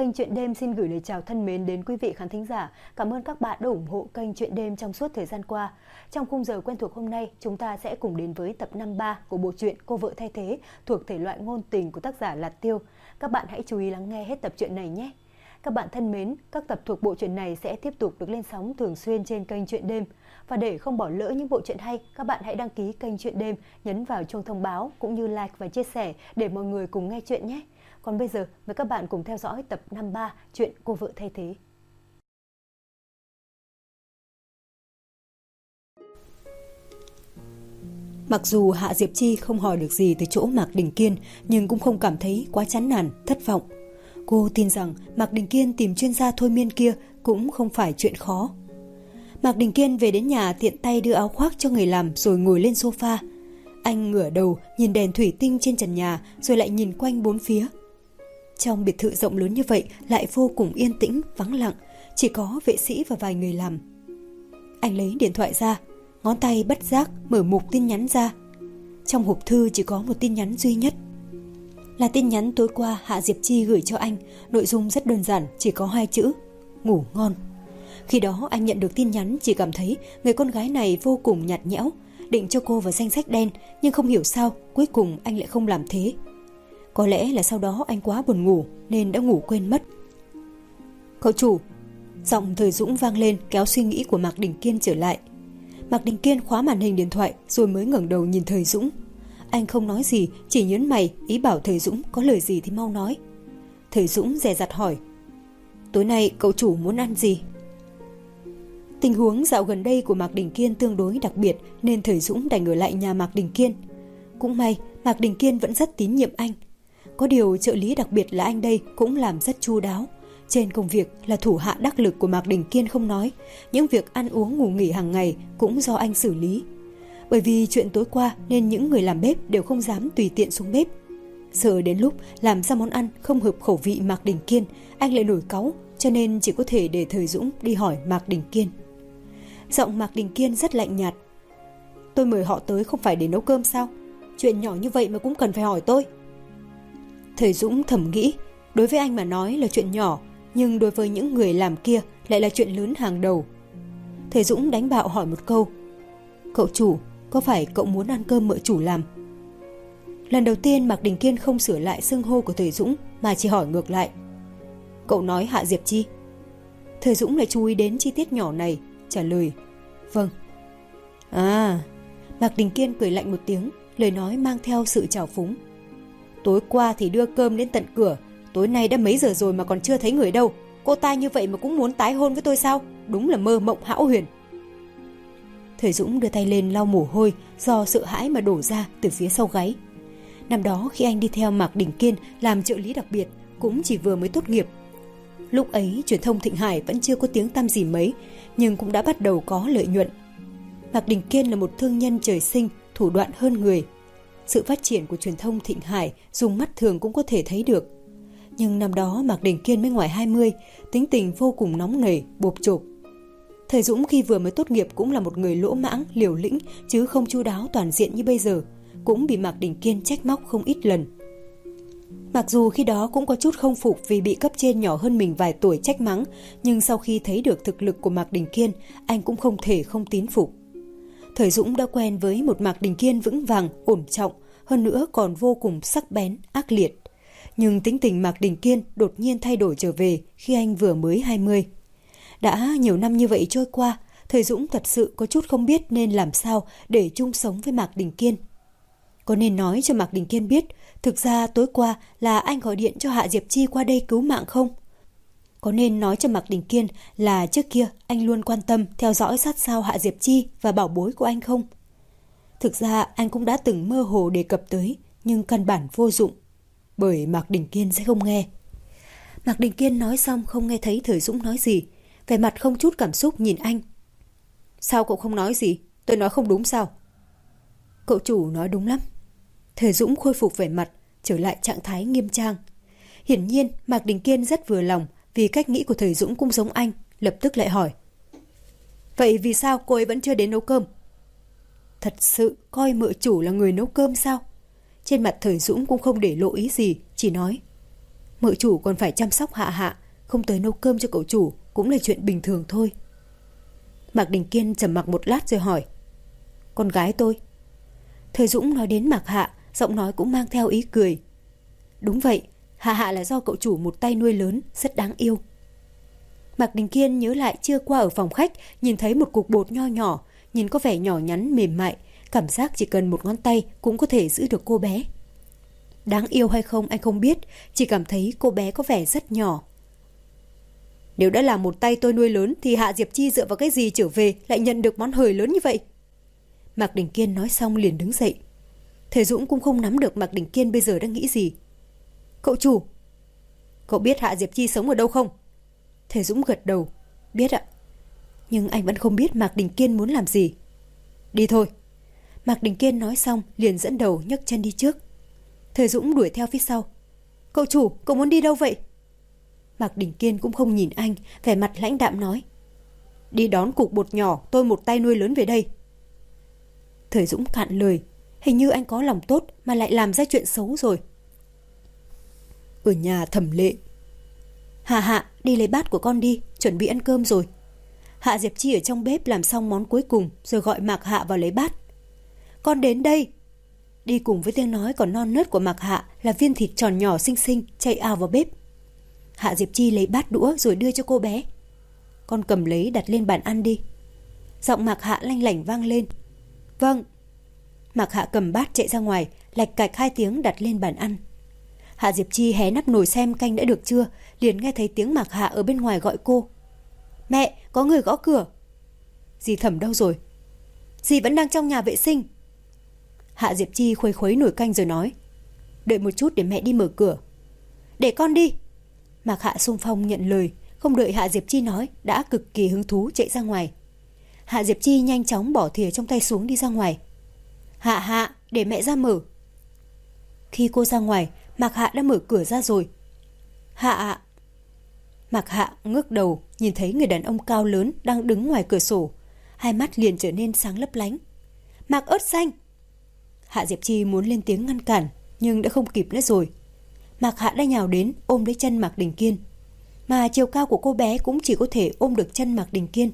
Kênh Chuyện Đêm xin gửi lời chào thân mến đến quý vị khán thính giả. Cảm ơn các bạn đã ủng hộ kênh Chuyện Đêm trong suốt thời gian qua. Trong khung giờ quen thuộc hôm nay, chúng ta sẽ cùng đến với tập 53 của bộ truyện Cô vợ thay thế thuộc thể loại ngôn tình của tác giả Lạt Tiêu. Các bạn hãy chú ý lắng nghe hết tập truyện này nhé. Các bạn thân mến, các tập thuộc bộ truyện này sẽ tiếp tục được lên sóng thường xuyên trên kênh Chuyện Đêm. Và để không bỏ lỡ những bộ truyện hay, các bạn hãy đăng ký kênh Chuyện Đêm, nhấn vào chuông thông báo cũng như like và chia sẻ để mọi người cùng nghe chuyện nhé. Còn bây giờ, mời các bạn cùng theo dõi tập 53 chuyện Cô vợ thay thế. Mặc dù Hạ Diệp Chi không hỏi được gì từ chỗ Mạc Đình Kiên, nhưng cũng không cảm thấy quá chán nản, thất vọng. Cô tin rằng Mạc Đình Kiên tìm chuyên gia thôi miên kia cũng không phải chuyện khó. Mạc Đình Kiên về đến nhà tiện tay đưa áo khoác cho người làm rồi ngồi lên sofa. Anh ngửa đầu nhìn đèn thủy tinh trên trần nhà rồi lại nhìn quanh bốn phía. Trong biệt thự rộng lớn như vậy lại vô cùng yên tĩnh, vắng lặng, chỉ có vệ sĩ và vài người làm. Anh lấy điện thoại ra, ngón tay bất giác mở mục tin nhắn ra. Trong hộp thư chỉ có một tin nhắn duy nhất. Là tin nhắn tối qua Hạ Diệp Chi gửi cho anh, nội dung rất đơn giản, chỉ có 2 chữ: ngủ ngon. Khi đó anh nhận được tin nhắn chỉ cảm thấy người con gái này vô cùng nhạt nhẽo, định cho cô vào danh sách đen, nhưng không hiểu sao cuối cùng anh lại không làm thế. Có lẽ là sau đó anh quá buồn ngủ nên đã ngủ quên mất. Cậu chủ, giọng Thời Dũng vang lên kéo suy nghĩ của Mạc Đình Kiên trở lại. Mạc Đình Kiên khóa màn hình điện thoại rồi mới ngẩng đầu nhìn Thời Dũng. Anh không nói gì, chỉ nhớn mày ý bảo Thời Dũng có lời gì thì mau nói. Thời Dũng dè dặt hỏi: tối nay cậu chủ muốn ăn gì? Tình huống dạo gần đây của Mạc Đình Kiên tương đối đặc biệt nên Thời Dũng đành ở lại nhà Mạc Đình Kiên. Cũng may Mạc Đình Kiên vẫn rất tín nhiệm anh. Có điều trợ lý đặc biệt là anh đây cũng làm rất chu đáo. Trên công việc là thủ hạ đắc lực của Mạc Đình Kiên không nói, những việc ăn uống ngủ nghỉ hàng ngày cũng do anh xử lý. Bởi vì chuyện tối qua nên những người làm bếp đều không dám tùy tiện xuống bếp. Sợ đến lúc làm ra món ăn không hợp khẩu vị Mạc Đình Kiên, anh lại nổi cáu, cho nên chỉ có thể để Thời Dũng đi hỏi Mạc Đình Kiên. Giọng Mạc Đình Kiên rất lạnh nhạt: tôi mời họ tới không phải để nấu cơm sao? Chuyện nhỏ như vậy mà cũng cần phải hỏi tôi. Thời Dũng thầm nghĩ, đối với anh mà nói là chuyện nhỏ, nhưng đối với những người làm kia lại là chuyện lớn hàng đầu. Thời Dũng đánh bạo hỏi một câu: cậu chủ, có phải cậu muốn ăn cơm mợ chủ làm? Lần đầu tiên Mạc Đình Kiên không sửa lại xưng hô của Thời Dũng mà chỉ hỏi ngược lại: cậu nói Hạ Diệp Chi? Thời Dũng lại chú ý đến chi tiết nhỏ này, trả lời: vâng. À, Mạc Đình Kiên cười lạnh một tiếng, lời nói mang theo sự trào phúng: tối qua thì đưa cơm đến tận cửa, tối nay đã mấy giờ rồi mà còn chưa thấy người đâu. Cô ta như vậy mà cũng muốn tái hôn với tôi sao? Đúng là mơ mộng hão huyền. Thời Dũng đưa tay lên lau mồ hôi do sợ hãi mà đổ ra từ phía sau gáy. Năm đó khi anh đi theo Mạc Đình Kiên làm trợ lý đặc biệt cũng chỉ vừa mới tốt nghiệp. Lúc ấy truyền thông Thịnh Hải vẫn chưa có tiếng tăm gì mấy, nhưng cũng đã bắt đầu có lợi nhuận. Mạc Đình Kiên là một thương nhân trời sinh, thủ đoạn hơn người. Sự phát triển của truyền thông Thịnh Hải dùng mắt thường cũng có thể thấy được. Nhưng năm đó Mạc Đình Kiên mới ngoài 20, tính tình vô cùng nóng nảy, bộp chộp. Thời Dũng khi vừa mới tốt nghiệp cũng là một người lỗ mãng, liều lĩnh, chứ không chu đáo toàn diện như bây giờ, cũng bị Mạc Đình Kiên trách móc không ít lần. Mặc dù khi đó cũng có chút không phục vì bị cấp trên nhỏ hơn mình vài tuổi trách mắng, nhưng sau khi thấy được thực lực của Mạc Đình Kiên, anh cũng không thể không tín phục. Thời Dũng đã quen với một Mạc Đình Kiên vững vàng, ổn trọng, hơn nữa còn vô cùng sắc bén, ác liệt. Nhưng tính tình Mạc Đình Kiên đột nhiên thay đổi trở về khi anh vừa mới 20. Đã nhiều năm như vậy trôi qua, Thời Dũng thật sự có chút không biết nên làm sao để chung sống với Mạc Đình Kiên. Có nên nói cho Mạc Đình Kiên biết thực ra tối qua là anh gọi điện cho Hạ Diệp Chi qua đây cứu mạng không? Có nên nói cho Mạc Đình Kiên là trước kia anh luôn quan tâm theo dõi sát sao Hạ Diệp Chi và bảo bối của anh không? Thực ra anh cũng đã từng mơ hồ đề cập tới, nhưng căn bản vô dụng, bởi Mạc Đình Kiên sẽ không nghe. Mạc Đình Kiên nói xong không nghe thấy Thời Dũng nói gì, vẻ mặt không chút cảm xúc nhìn anh. Sao cậu không nói gì? Tôi nói không đúng sao? Cậu chủ nói đúng lắm. Thời Dũng khôi phục vẻ mặt, trở lại trạng thái nghiêm trang. Hiển nhiên Mạc Đình Kiên rất vừa lòng vì cách nghĩ của Thời Dũng cũng giống anh, lập tức lại hỏi: vậy vì sao cô ấy vẫn chưa đến nấu cơm? Thật sự coi mợ chủ là người nấu cơm sao? Trên mặt Thời Dũng cũng không để lộ ý gì, chỉ nói: mợ chủ còn phải chăm sóc Hạ Hạ, không tới nấu cơm cho cậu chủ cũng là chuyện bình thường thôi. Mạc Đình Kiên trầm mặc một lát rồi hỏi: Con gái tôi? Thời Dũng nói đến Mạc Hạ, giọng nói cũng mang theo ý cười. Đúng vậy, Hạ Hạ là do cậu chủ một tay nuôi lớn, rất đáng yêu. Mạc Đình Kiên nhớ lại trưa qua ở phòng khách, nhìn thấy một cục bột nho nhỏ, nhìn có vẻ nhỏ nhắn mềm mại, cảm giác chỉ cần một ngón tay cũng có thể giữ được cô bé. Đáng yêu hay không anh không biết, chỉ cảm thấy cô bé có vẻ rất nhỏ. Nếu đã là một tay tôi nuôi lớn thì Hạ Diệp Chi dựa vào cái gì trở về lại nhận được món hời lớn như vậy? Mạc Đình Kiên nói xong liền đứng dậy. Thời Dũng cũng không nắm được Mạc Đình Kiên bây giờ đang nghĩ gì. Cậu chủ, cậu biết Hạ Diệp Chi sống ở đâu không? Thời Dũng gật đầu. Biết ạ. Nhưng anh vẫn không biết Mạc Đình Kiên muốn làm gì. Đi thôi. Mạc Đình Kiên nói xong liền dẫn đầu nhấc chân đi trước. Thời Dũng đuổi theo phía sau. Cậu chủ, cậu muốn đi đâu vậy? Mạc Đình Kiên cũng không nhìn anh, vẻ mặt lãnh đạm nói: Đi đón cục bột nhỏ tôi một tay nuôi lớn về đây. Thời Dũng cạn lời, hình như anh có lòng tốt mà lại làm ra chuyện xấu rồi. Ở nhà Thẩm Lệ. Hạ Hạ, đi lấy bát của con đi, chuẩn bị ăn cơm rồi. Hạ Diệp Chi ở trong bếp làm xong món cuối cùng rồi gọi Mạc Hạ vào lấy bát. Con đến đây. Đi cùng với tiếng nói còn non nớt của Mạc Hạ là viên thịt tròn nhỏ xinh xinh chạy ào vào bếp. Hạ Diệp Chi lấy bát đũa rồi đưa cho cô bé. Con cầm lấy đặt lên bàn ăn đi. Giọng Mạc Hạ lanh lảnh vang lên. Vâng. Mạc Hạ cầm bát chạy ra ngoài, lạch cạch 2 tiếng đặt lên bàn ăn. Hạ Diệp Chi hé nắp nồi xem canh đã được chưa, liền nghe thấy tiếng Mạc Hạ ở bên ngoài gọi cô. Mẹ, có người gõ cửa. Dì Thẩm đâu rồi? Dì vẫn đang trong nhà vệ sinh. Hạ Diệp Chi khuấy khuấy nồi canh rồi nói. Đợi một chút để mẹ đi mở cửa. Để con đi. Mạc Hạ xung phong nhận lời, không đợi Hạ Diệp Chi nói đã cực kỳ hứng thú chạy ra ngoài. Hạ Diệp Chi nhanh chóng bỏ thìa trong tay xuống đi ra ngoài. Hạ Hạ, để mẹ ra mở. Khi cô ra ngoài, Mạc Hạ đã mở cửa ra rồi. Hạ. Mạc Hạ ngước đầu nhìn thấy người đàn ông cao lớn đang đứng ngoài cửa sổ, hai mắt liền trở nên sáng lấp lánh. Mạc Ớt Xanh. Hạ Diệp Chi muốn lên tiếng ngăn cản nhưng đã không kịp nữa rồi. Mạc Hạ đã nhào đến ôm lấy chân Mạc Đình Kiên, mà chiều cao của cô bé cũng chỉ có thể ôm được chân Mạc Đình Kiên.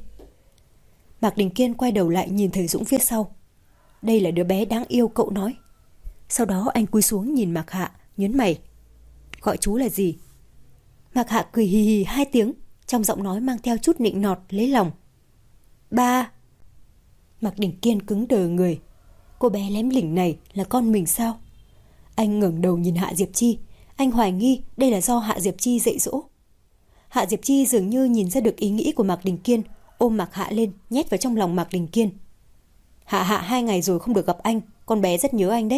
Mạc Đình Kiên quay đầu lại nhìn Thời Dũng phía sau. Đây là đứa bé đáng yêu cậu nói. Sau đó anh cúi xuống nhìn Mạc Hạ, nhớn mày. Gọi chú là gì? Mạc Hạ cười hì hì 2 tiếng, trong giọng nói mang theo chút nịnh nọt lấy lòng. Ba. Mạc Đình Kiên cứng đờ người. Cô bé lém lỉnh này là con mình sao? Anh ngẩng đầu nhìn Hạ Diệp Chi, anh hoài nghi đây là do Hạ Diệp Chi dạy dỗ. Hạ Diệp Chi dường như nhìn ra được ý nghĩ của Mạc Đình Kiên, ôm Mạc Hạ lên nhét vào trong lòng Mạc Đình Kiên. Hạ Hạ 2 ngày rồi không được gặp anh, con bé rất nhớ anh đấy.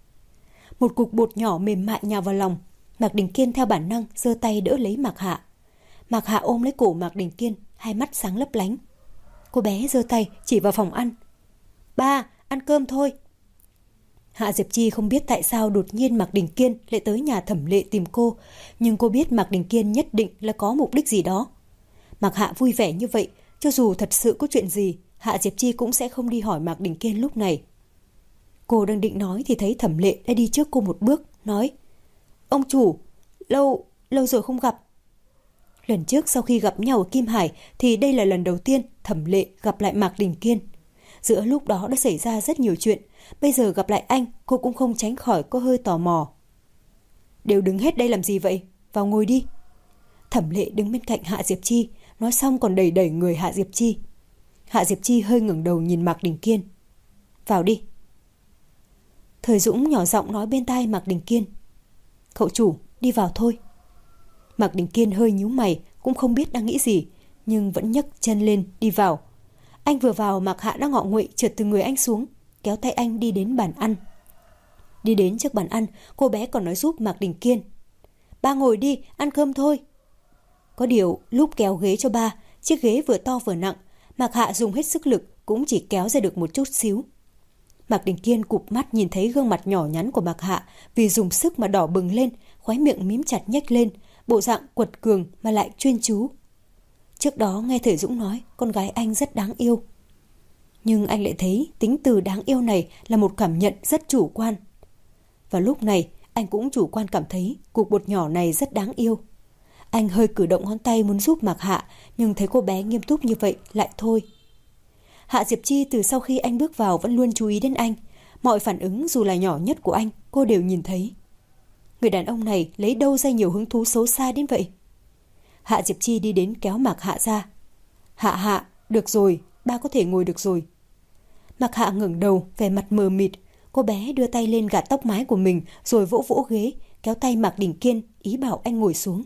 Một cục bột nhỏ mềm mại nhào vào lòng, Mạc Đình Kiên theo bản năng giơ tay đỡ lấy Mạc Hạ. Mạc Hạ ôm lấy cổ Mạc Đình Kiên, hai mắt sáng lấp lánh. Cô bé giơ tay chỉ vào phòng ăn. Ba, ăn cơm thôi. Hạ Diệp Chi không biết tại sao đột nhiên Mạc Đình Kiên lại tới nhà Thẩm Lệ tìm cô, nhưng cô biết Mạc Đình Kiên nhất định là có mục đích gì đó. Mạc Hạ vui vẻ như vậy, cho dù thật sự có chuyện gì, Hạ Diệp Chi cũng sẽ không đi hỏi Mạc Đình Kiên lúc này. Cô đang định nói thì thấy Thẩm Lệ đã đi trước cô một bước, nói: Ông chủ, lâu rồi không gặp. Lần trước sau khi gặp nhau ở Kim Hải thì đây là lần đầu tiên Thẩm Lệ gặp lại Mạc Đình Kiên. Giữa lúc đó đã xảy ra rất nhiều chuyện, bây giờ gặp lại anh, cô cũng không tránh khỏi có hơi tò mò. Đều đứng hết đây làm gì vậy? Vào ngồi đi. Thẩm Lệ đứng bên cạnh Hạ Diệp Chi, nói xong còn đẩy đẩy người Hạ Diệp Chi. Hạ Diệp Chi hơi ngẩng đầu nhìn Mạc Đình Kiên. Vào đi. Thời Dũng nhỏ giọng nói bên tai Mạc Đình Kiên. Cậu chủ, đi vào thôi. Mạc Đình Kiên hơi nhíu mày, cũng không biết đang nghĩ gì, nhưng vẫn nhấc chân lên đi vào. Anh vừa vào, Mạc Hạ đã ngọ nguậy trượt từ người anh xuống, kéo tay anh đi đến bàn ăn. Đi đến trước bàn ăn, cô bé còn nói giúp Mạc Đình Kiên. Ba ngồi đi, ăn cơm thôi. Có điều, lúc kéo ghế cho ba, chiếc ghế vừa to vừa nặng, Mạc Hạ dùng hết sức lực cũng chỉ kéo ra được một chút xíu. Mạc Đình Kiên cụp mắt nhìn thấy gương mặt nhỏ nhắn của Mạc Hạ vì dùng sức mà đỏ bừng lên, khóe miệng mím chặt nhếch lên, bộ dạng quật cường mà lại chuyên chú. Trước đó nghe Thời Dũng nói con gái anh rất đáng yêu, nhưng anh lại thấy tính từ đáng yêu này là một cảm nhận rất chủ quan. Và lúc này anh cũng chủ quan cảm thấy cục bột nhỏ này rất đáng yêu. Anh hơi cử động ngón tay muốn giúp Mạc Hạ, nhưng thấy cô bé nghiêm túc như vậy lại thôi. Hạ Diệp Chi từ sau khi anh bước vào vẫn luôn chú ý đến anh. Mọi phản ứng dù là nhỏ nhất của anh, cô đều nhìn thấy. Người đàn ông này lấy đâu ra nhiều hứng thú xấu xa đến vậy? Hạ Diệp Chi đi đến kéo Mạc Hạ ra. Hạ, được rồi, ba có thể ngồi được rồi. Mạc Hạ ngẩng đầu, vẻ mặt mờ mịt. Cô bé đưa tay lên gạt tóc mái của mình rồi vỗ vỗ ghế, kéo tay Mạc Đình Kiên, ý bảo anh ngồi xuống.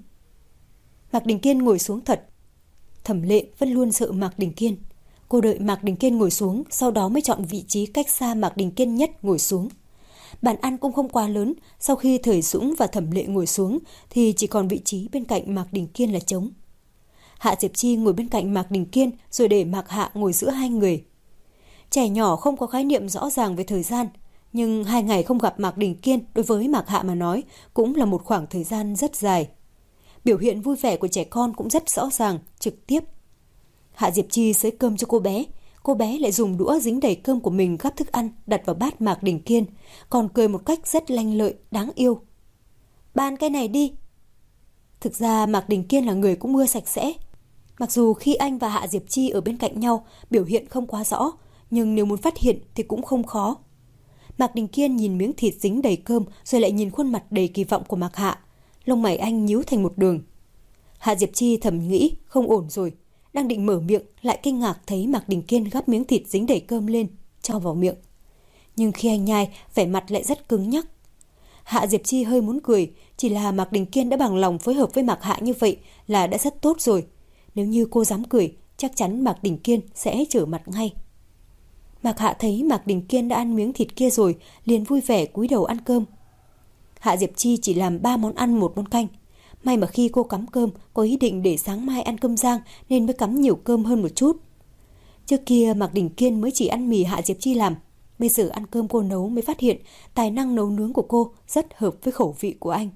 Mạc Đình Kiên ngồi xuống thật. Thẩm Lệ vẫn luôn sợ Mạc Đình Kiên. Cô đợi Mạc Đình Kiên ngồi xuống, sau đó mới chọn vị trí cách xa Mạc Đình Kiên nhất ngồi xuống. Bàn ăn cũng không quá lớn, sau khi Thời Dũng và Thẩm Lệ ngồi xuống thì chỉ còn vị trí bên cạnh Mạc Đình Kiên là trống. Hạ Diệp Chi ngồi bên cạnh Mạc Đình Kiên rồi để Mạc Hạ ngồi giữa hai người. Trẻ nhỏ không có khái niệm rõ ràng về thời gian, nhưng 2 ngày không gặp Mạc Đình Kiên đối với Mạc Hạ mà nói cũng là một khoảng thời gian rất dài. Biểu hiện vui vẻ của trẻ con cũng rất rõ ràng, trực tiếp. Hạ Diệp Chi xới cơm cho cô bé lại dùng đũa dính đầy cơm của mình gắp thức ăn đặt vào bát Mạc Đình Kiên, còn cười một cách rất lanh lợi, đáng yêu. Ban cái này đi. Thực ra Mạc Đình Kiên là người cũng ưa sạch sẽ. Mặc dù khi anh và Hạ Diệp Chi ở bên cạnh nhau biểu hiện không quá rõ, nhưng nếu muốn phát hiện thì cũng không khó. Mạc Đình Kiên nhìn miếng thịt dính đầy cơm rồi lại nhìn khuôn mặt đầy kỳ vọng của Mạc Hạ. Lông mày anh nhíu thành một đường. Hạ Diệp Chi thầm nghĩ không ổn rồi. Đang định mở miệng lại kinh ngạc thấy Mạc Đình Kiên gắp miếng thịt dính đầy cơm lên, cho vào miệng. Nhưng khi anh nhai, vẻ mặt lại rất cứng nhắc. Hạ Diệp Chi hơi muốn cười, chỉ là Mạc Đình Kiên đã bằng lòng phối hợp với Mạc Hạ như vậy là đã rất tốt rồi. Nếu như cô dám cười, chắc chắn Mạc Đình Kiên sẽ trở mặt ngay. Mạc Hạ thấy Mạc Đình Kiên đã ăn miếng thịt kia rồi, liền vui vẻ cúi đầu ăn cơm. Hạ Diệp Chi chỉ làm 3 món ăn 1 món canh. May mà khi cô cắm cơm có ý định để sáng mai ăn cơm rang nên mới cắm nhiều cơm hơn một chút. Trước kia Mạc Đình Kiên mới chỉ ăn mì Hạ Diệp Chi làm. Bây giờ ăn cơm cô nấu mới phát hiện tài năng nấu nướng của cô rất hợp với khẩu vị của anh.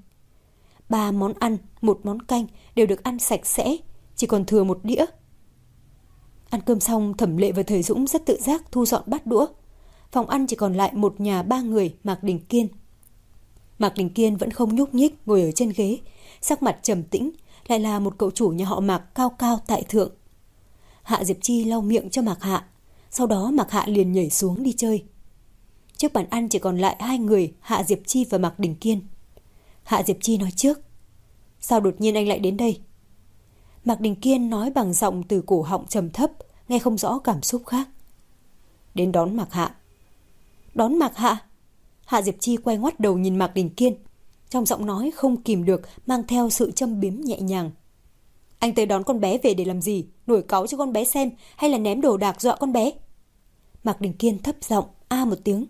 3 món ăn, 1 món canh đều được ăn sạch sẽ, chỉ còn thừa 1 đĩa. Ăn cơm xong, Thẩm Lệ và Thời Dũng rất tự giác thu dọn bát đũa. Phòng ăn chỉ còn lại một nhà 3 người Mạc Đình Kiên. Mạc Đình Kiên vẫn không nhúc nhích ngồi ở trên ghế, sắc mặt trầm tĩnh, lại là một cậu chủ nhà họ Mạc cao cao tại thượng. Hạ Diệp Chi lau miệng cho Mạc Hạ, sau đó Mạc Hạ liền nhảy xuống đi chơi. Trước bàn ăn chỉ còn lại 2 người, Hạ Diệp Chi và Mạc Đình Kiên. Hạ Diệp Chi nói trước. Sao đột nhiên anh lại đến đây? Mạc Đình Kiên nói bằng giọng từ cổ họng trầm thấp, nghe không rõ cảm xúc khác. Đến đón Mạc Hạ. Đón Mạc Hạ? Hạ Diệp Chi quay ngoắt đầu nhìn Mạc Đình Kiên. Trong giọng nói không kìm được mang theo sự châm biếm nhẹ nhàng. Anh tới đón con bé về để làm gì? Nổi cáu cho con bé xem hay là ném đồ đạc dọa con bé? Mạc Đình Kiên thấp giọng a một tiếng.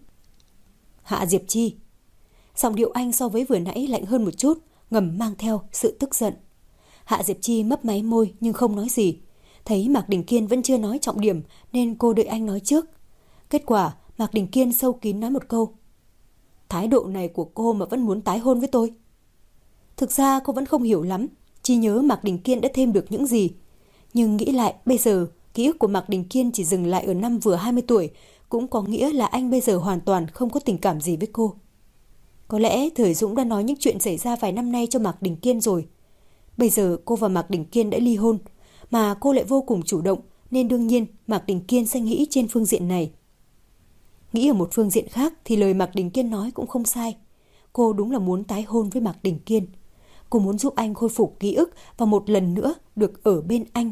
Hạ Diệp Chi. Giọng điệu anh so với vừa nãy lạnh hơn một chút, ngầm mang theo sự tức giận. Hạ Diệp Chi mấp máy môi nhưng không nói gì. Thấy Mạc Đình Kiên vẫn chưa nói trọng điểm nên cô đợi anh nói trước. Kết quả Mạc Đình Kiên sâu kín nói một câu. Thái độ này của cô mà vẫn muốn tái hôn với tôi. Thực ra cô vẫn không hiểu lắm, chỉ nhớ Mạc Đình Kiên đã thêm được những gì. Nhưng nghĩ lại bây giờ, ký ức của Mạc Đình Kiên chỉ dừng lại ở năm vừa 20 tuổi, cũng có nghĩa là anh bây giờ hoàn toàn không có tình cảm gì với cô. Có lẽ Thời Dũng đã nói những chuyện xảy ra vài năm nay cho Mạc Đình Kiên rồi. Bây giờ cô và Mạc Đình Kiên đã ly hôn, mà cô lại vô cùng chủ động, nên đương nhiên Mạc Đình Kiên sẽ nghĩ trên phương diện này. Nghĩ ở một phương diện khác thì lời Mạc Đình Kiên nói cũng không sai. Cô đúng là muốn tái hôn với Mạc Đình Kiên. Cô muốn giúp anh khôi phục ký ức và một lần nữa được ở bên anh.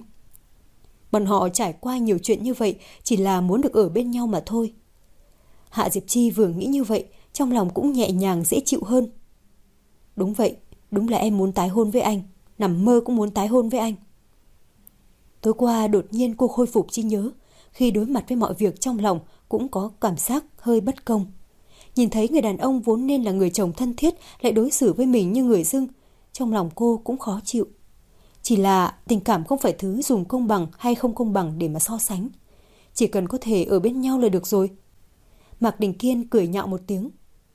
Bọn họ trải qua nhiều chuyện như vậy chỉ là muốn được ở bên nhau mà thôi. Hạ Diệp Chi vừa nghĩ như vậy, trong lòng cũng nhẹ nhàng dễ chịu hơn. Đúng vậy, đúng là em muốn tái hôn với anh, nằm mơ cũng muốn tái hôn với anh. Tối qua đột nhiên cô khôi phục trí nhớ, khi đối mặt với mọi việc trong lòng cũng có cảm giác hơi bất công. Nhìn thấy người đàn ông vốn nên là người chồng thân thiết lại đối xử với mình như người dưng, trong lòng cô cũng khó chịu. Chỉ là tình cảm không phải thứ dùng công bằng hay không công bằng để mà so sánh. Chỉ cần có thể ở bên nhau là được rồi. Mạc Đình Kiên cười nhạo một tiếng.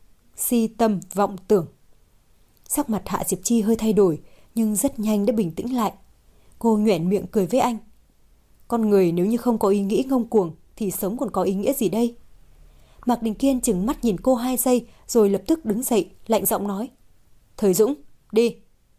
Si tâm vọng tưởng. Sắc mặt Hạ Diệp Chi hơi thay đổi, nhưng rất nhanh đã bình tĩnh lại. Cô nhoẻn miệng cười với anh. Con người nếu như không có ý nghĩ ngông cuồng thì sống còn có ý nghĩa gì đây? Mạc Đình Kiên trừng mắt nhìn cô 2 giây rồi lập tức đứng dậy, lạnh giọng nói. Thời Dũng, đi.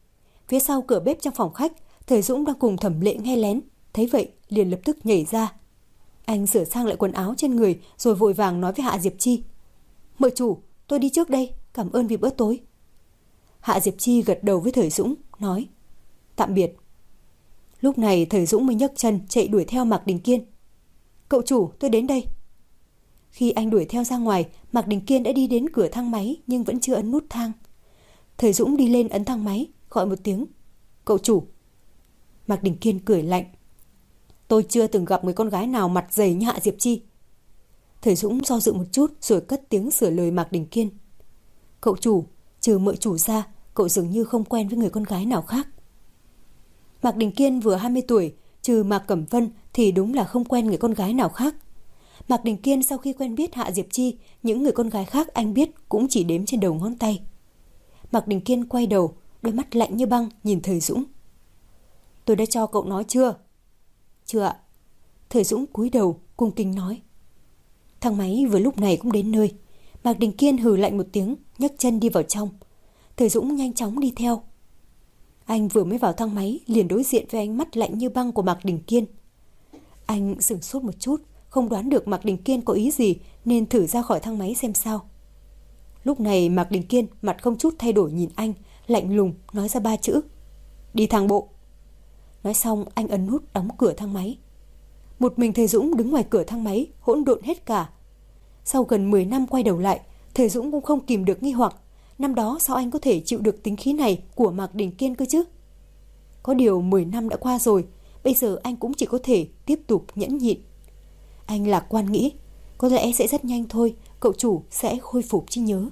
Phía sau cửa bếp trong phòng khách, Thời Dũng đang cùng Thẩm Lệ nghe lén, thấy vậy liền lập tức nhảy ra. Anh sửa sang lại quần áo trên người rồi vội vàng nói với Hạ Diệp Chi: "Mợ chủ, tôi đi trước đây, cảm ơn vì bữa tối." Hạ Diệp Chi gật đầu với Thời Dũng, nói: "Tạm biệt." Lúc này Thời Dũng mới nhấc chân chạy đuổi theo Mạc Đình Kiên. "Cậu chủ, tôi đến đây." Khi anh đuổi theo ra ngoài, Mạc Đình Kiên đã đi đến cửa thang máy nhưng vẫn chưa ấn nút thang. Thời Dũng đi lên ấn thang máy, gọi một tiếng: "Cậu chủ." Mạc Đình Kiên cười lạnh: "Tôi chưa từng gặp người con gái nào mặt dày như Hạ Diệp Chi." Thời Dũng do dự một chút rồi cất tiếng sửa lời Mạc Đình Kiên: "Cậu chủ, trừ mợ chủ ra, cậu dường như không quen với người con gái nào khác." Mạc Đình Kiên vừa 20 tuổi, trừ Mạc Cẩm Vân thì đúng là không quen người con gái nào khác. Mạc Đình Kiên sau khi quen biết Hạ Diệp Chi, những người con gái khác anh biết cũng chỉ đếm trên đầu ngón tay. Mạc Đình Kiên quay đầu, đôi mắt lạnh như băng nhìn Thời Dũng. "Tôi đã cho cậu nói chưa?" "Chưa ạ." Thời Dũng cúi đầu cung kính nói. Thang máy vừa lúc này cũng đến nơi. Mạc Đình Kiên hừ lạnh một tiếng, nhấc chân đi vào trong. Thời Dũng nhanh chóng đi theo. Anh vừa mới vào thang máy liền đối diện với ánh mắt lạnh như băng của Mạc Đình Kiên. Anh sửng sốt một chút, không đoán được Mạc Đình Kiên có ý gì nên thử ra khỏi thang máy xem sao. Lúc này Mạc Đình Kiên mặt không chút thay đổi nhìn anh, lạnh lùng nói ra 3 chữ: "Đi thang bộ." Nói xong anh ấn nút đóng cửa thang máy. Một mình Thời Dũng đứng ngoài cửa thang máy, hỗn độn hết cả. Sau gần 10 năm quay đầu lại, Thời Dũng cũng không kìm được nghi hoặc, năm đó sao anh có thể chịu được tính khí này của Mạc Đình Kiên cơ chứ? Có điều 10 năm đã qua rồi, bây giờ anh cũng chỉ có thể tiếp tục nhẫn nhịn. Anh lạc quan nghĩ, có lẽ sẽ rất nhanh thôi, cậu chủ sẽ khôi phục trí nhớ.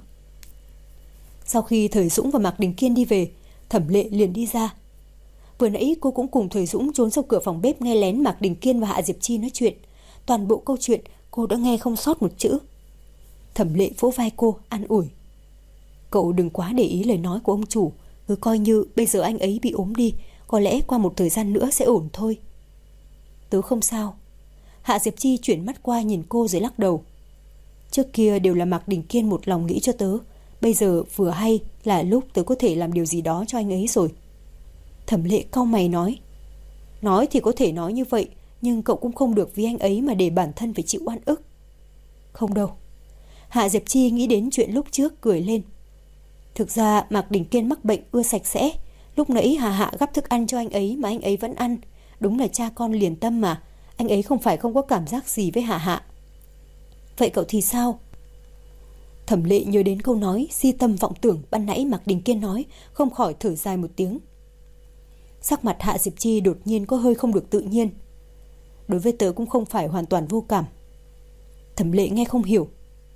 Sau khi Thời Dũng và Mạc Đình Kiên đi về, Thẩm Lệ liền đi ra. Vừa nãy cô cũng cùng Thời Dũng trốn sau cửa phòng bếp nghe lén Mạc Đình Kiên và Hạ Diệp Chi nói chuyện. Toàn bộ câu chuyện cô đã nghe không sót một chữ. Thẩm Lệ vỗ vai cô an ủi: "Cậu đừng quá để ý lời nói của ông chủ, cứ coi như bây giờ anh ấy bị ốm đi, có lẽ qua một thời gian nữa sẽ ổn thôi." "Tớ không sao." Hạ Diệp Chi chuyển mắt qua nhìn cô rồi lắc đầu. "Trước kia đều là Mạc Đình Kiên một lòng nghĩ cho tớ, bây giờ vừa hay là lúc tớ có thể làm điều gì đó cho anh ấy rồi." Thẩm Lệ cau mày nói: "Nói thì có thể nói như vậy, nhưng cậu cũng không được vì anh ấy mà để bản thân phải chịu oan ức." "Không đâu." Hạ Diệp Chi nghĩ đến chuyện lúc trước cười lên. "Thực ra Mạc Đình Kiên mắc bệnh ưa sạch sẽ, lúc nãy Hà Hạ gắp thức ăn cho anh ấy mà anh ấy vẫn ăn, đúng là cha con liền tâm mà, anh ấy không phải không có cảm giác gì với Hà Hạ." "Vậy cậu thì sao?" Thẩm Lệ nhớ đến câu nói si tâm vọng tưởng ban nãy Mạc Đình Kiên nói, không khỏi thở dài một tiếng. Sắc mặt Hạ Diệp Chi đột nhiên có hơi không được tự nhiên. "Đối với tớ cũng không phải hoàn toàn vô cảm." Thẩm Lệ nghe không hiểu.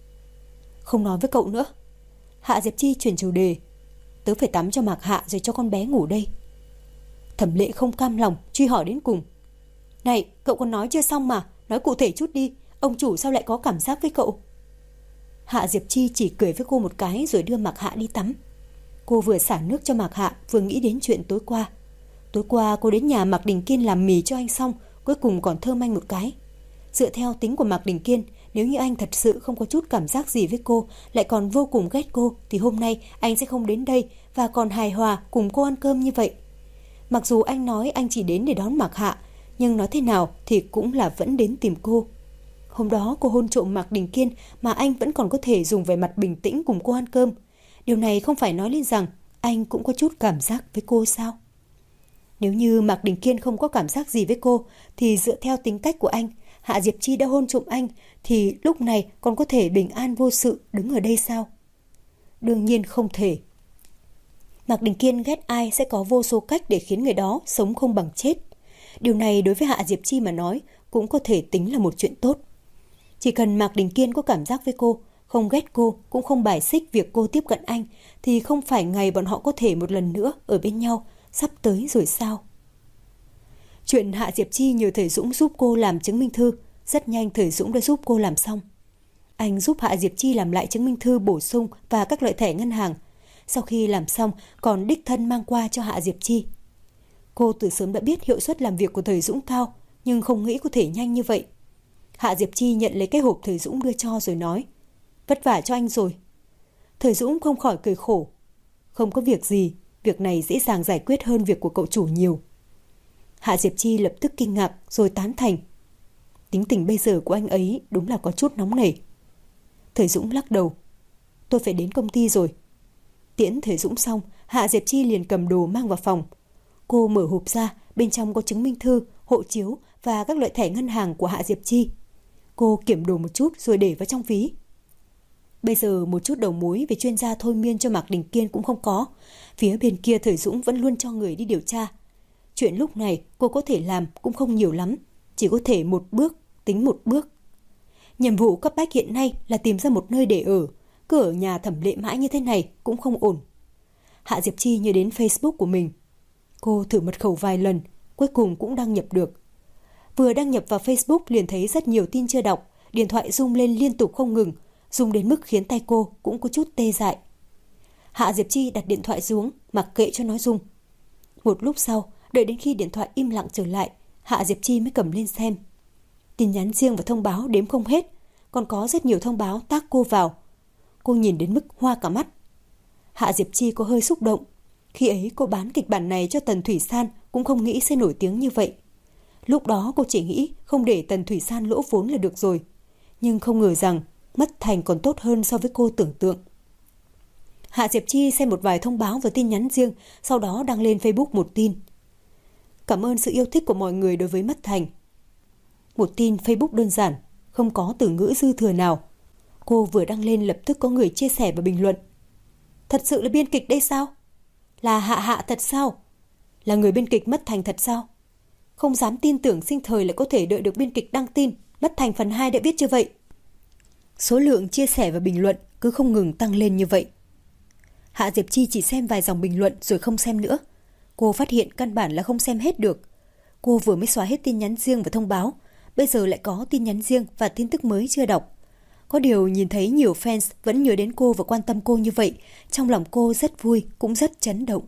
"Không nói với cậu nữa." Hạ Diệp Chi chuyển chủ đề: "Tớ phải tắm cho Mạc Hạ rồi cho con bé ngủ đây." Thẩm Lệ không cam lòng truy hỏi đến cùng: "Này, cậu còn nói chưa xong mà, nói cụ thể chút đi, ông chủ sao lại có cảm giác với cậu?" Hạ Diệp Chi chỉ cười với cô một cái rồi đưa Mạc Hạ đi tắm. Cô vừa xả nước cho Mạc Hạ vừa nghĩ đến chuyện tối qua. Tối qua cô đến nhà Mạc Đình Kiên làm mì cho anh xong, cuối cùng còn thơm anh một cái. Dựa theo tính của Mạc Đình Kiên, nếu như anh thật sự không có chút cảm giác gì với cô, lại còn vô cùng ghét cô, thì hôm nay anh sẽ không đến đây và còn hài hòa cùng cô ăn cơm như vậy. Mặc dù anh nói anh chỉ đến để đón Mạc Hạ, nhưng nói thế nào thì cũng là vẫn đến tìm cô. Hôm đó cô hôn trộm Mạc Đình Kiên mà anh vẫn còn có thể dùng vẻ mặt bình tĩnh cùng cô ăn cơm. Điều này không phải nói lên rằng anh cũng có chút cảm giác với cô sao? Nếu như Mạc Đình Kiên không có cảm giác gì với cô, thì dựa theo tính cách của anh, Hạ Diệp Chi đã hôn trộm anh, thì lúc này còn có thể bình an vô sự đứng ở đây sao? Đương nhiên không thể. Mạc Đình Kiên ghét ai sẽ có vô số cách để khiến người đó sống không bằng chết. Điều này đối với Hạ Diệp Chi mà nói cũng có thể tính là một chuyện tốt. Chỉ cần Mạc Đình Kiên có cảm giác với cô, không ghét cô, cũng không bài xích việc cô tiếp cận anh, thì không phải ngày bọn họ có thể một lần nữa ở bên nhau, sắp tới rồi sao? Chuyện Hạ Diệp Chi nhờ Thời Dũng giúp cô làm chứng minh thư, rất nhanh Thời Dũng đã giúp cô làm xong. Anh giúp Hạ Diệp Chi làm lại chứng minh thư bổ sung và các loại thẻ ngân hàng. Sau khi làm xong còn đích thân mang qua cho Hạ Diệp Chi. Cô từ sớm đã biết hiệu suất làm việc của Thời Dũng cao, nhưng không nghĩ có thể nhanh như vậy. Hạ Diệp Chi nhận lấy cái hộp Thời Dũng đưa cho rồi nói: "Vất vả cho anh rồi." Thời Dũng không khỏi cười khổ: "Không có việc gì, việc này dễ dàng giải quyết hơn việc của cậu chủ nhiều. Hạ Diệp Chi lập tức kinh ngạc rồi tán thành. Tính tình bây giờ của anh ấy đúng là có chút nóng nảy. Thời Dũng lắc đầu. Tôi phải đến công ty rồi. Tiễn Thời Dũng xong, Hạ Diệp Chi liền cầm đồ mang vào phòng. Cô mở hộp ra, bên trong có chứng minh thư, hộ chiếu và các loại thẻ ngân hàng của Hạ Diệp Chi. Cô kiểm đồ một chút rồi để vào trong ví. Bây giờ một chút đầu mối về chuyên gia thôi miên cho Mạc Đình Kiên cũng không có. Phía bên kia Thời Dũng vẫn luôn cho người đi điều tra. Chuyện lúc này cô có thể làm cũng không nhiều lắm, chỉ có thể một bước tính một bước. Nhiệm vụ cấp bách hiện nay là tìm ra một nơi để ở. Cứ ở nhà Thẩm Lệ mãi như thế này cũng không ổn. Hạ Diệp Chi nhớ đến Facebook của mình. Cô thử mật khẩu vài lần, cuối cùng cũng đăng nhập được. Vừa đăng nhập vào Facebook liền thấy rất nhiều tin chưa đọc, điện thoại rung lên liên tục không ngừng, rung đến mức khiến tay cô cũng có chút tê dại. Hạ Diệp Chi đặt điện thoại xuống, mặc kệ cho nó rung. Một lúc sau, đợi đến khi điện thoại im lặng trở lại, Hạ Diệp Chi mới cầm lên xem. Tin nhắn riêng và thông báo đếm không hết, còn có rất nhiều thông báo tác cô vào. Cô nhìn đến mức hoa cả mắt. Hạ Diệp Chi có hơi xúc động. Khi ấy cô bán kịch bản này cho Tần Thủy San cũng không nghĩ sẽ nổi tiếng như vậy. Lúc đó cô chỉ nghĩ không để Tần Thủy San lỗ vốn là được rồi. Nhưng không ngờ rằng mất thành còn tốt hơn so với cô tưởng tượng. Hạ Diệp Chi xem một vài thông báo và tin nhắn riêng, sau đó đăng lên Facebook một tin. Cảm ơn sự yêu thích của mọi người đối với Mất Thành. Một tin Facebook đơn giản, không có từ ngữ dư thừa nào. Cô vừa đăng lên lập tức có người chia sẻ và bình luận. Thật sự là biên kịch đây sao? Là Hạ thật sao? Là người biên kịch Mất Thành thật sao? Không dám tin tưởng sinh thời lại có thể đợi được biên kịch đăng tin Mất Thành phần 2 đã viết như vậy. Số lượng chia sẻ và bình luận cứ không ngừng tăng lên như vậy. Hạ Diệp Chi chỉ xem vài dòng bình luận rồi không xem nữa. Cô phát hiện căn bản là không xem hết được. Cô vừa mới xóa hết tin nhắn riêng và thông báo, bây giờ lại có tin nhắn riêng và tin tức mới chưa đọc. Có điều nhìn thấy nhiều fans vẫn nhớ đến cô và quan tâm cô như vậy, trong lòng cô rất vui, cũng rất chấn động.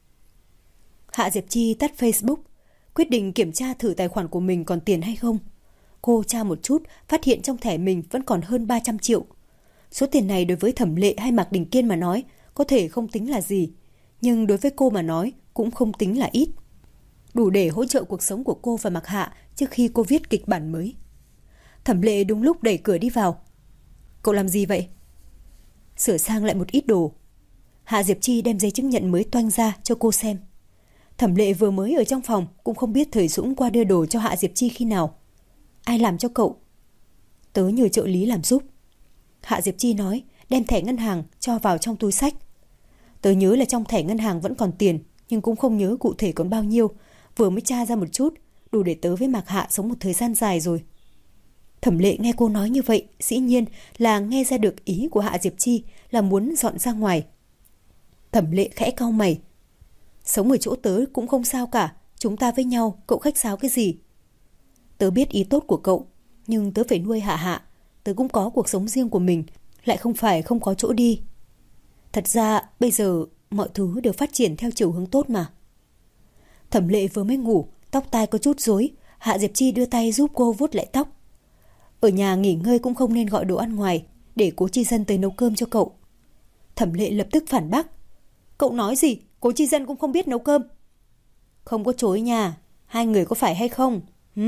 Hạ Diệp Chi tắt Facebook, quyết định kiểm tra thử tài khoản của mình còn tiền hay không. Cô tra một chút, phát hiện trong thẻ mình vẫn còn hơn 300 triệu. Số tiền này đối với Thẩm Lệ hay Mạc Đình Kiên mà nói, có thể không tính là gì, nhưng đối với cô mà nói cũng không tính là ít. Đủ để hỗ trợ cuộc sống của cô và Mạc Hạ trước khi cô viết kịch bản mới. Thẩm Lệ đúng lúc đẩy cửa đi vào. Cậu làm gì vậy? Sửa sang lại một ít đồ. Hạ Diệp Chi đem giấy chứng nhận mới toanh ra cho cô xem. Thẩm Lệ vừa mới ở trong phòng cũng không biết Thời Dũng qua đưa đồ cho Hạ Diệp Chi khi nào. Ai làm cho cậu? Tớ nhờ trợ lý làm giúp. Hạ Diệp Chi nói, đem thẻ ngân hàng cho vào trong túi xách. Tớ nhớ là trong thẻ ngân hàng vẫn còn tiền, nhưng cũng không nhớ cụ thể còn bao nhiêu. Vừa mới tra ra một chút, đủ để tớ với Mạc Hạ sống một thời gian dài rồi. Thẩm Lệ nghe cô nói như vậy, dĩ nhiên là nghe ra được ý của Hạ Diệp Chi là muốn dọn ra ngoài. Thẩm Lệ khẽ cau mày. Sống ở chỗ tớ cũng không sao cả, chúng ta với nhau, cậu khách sáo cái gì? Tớ biết ý tốt của cậu, nhưng tớ phải nuôi Hạ. Tớ cũng có cuộc sống riêng của mình, lại không phải không có chỗ đi. Thật ra bây giờ mọi thứ đều phát triển theo chiều hướng tốt mà. Thẩm Lệ vừa mới ngủ, tóc tai có chút rối, Hạ Diệp Chi đưa tay giúp cô vuốt lại tóc. Ở nhà nghỉ ngơi cũng không nên gọi đồ ăn ngoài, để Cố Chi Dân tới nấu cơm cho cậu. Thẩm Lệ lập tức phản bác. Cậu nói gì? Cố Chi Dân cũng không biết nấu cơm. Không có chối nha, hai người có phải hay không?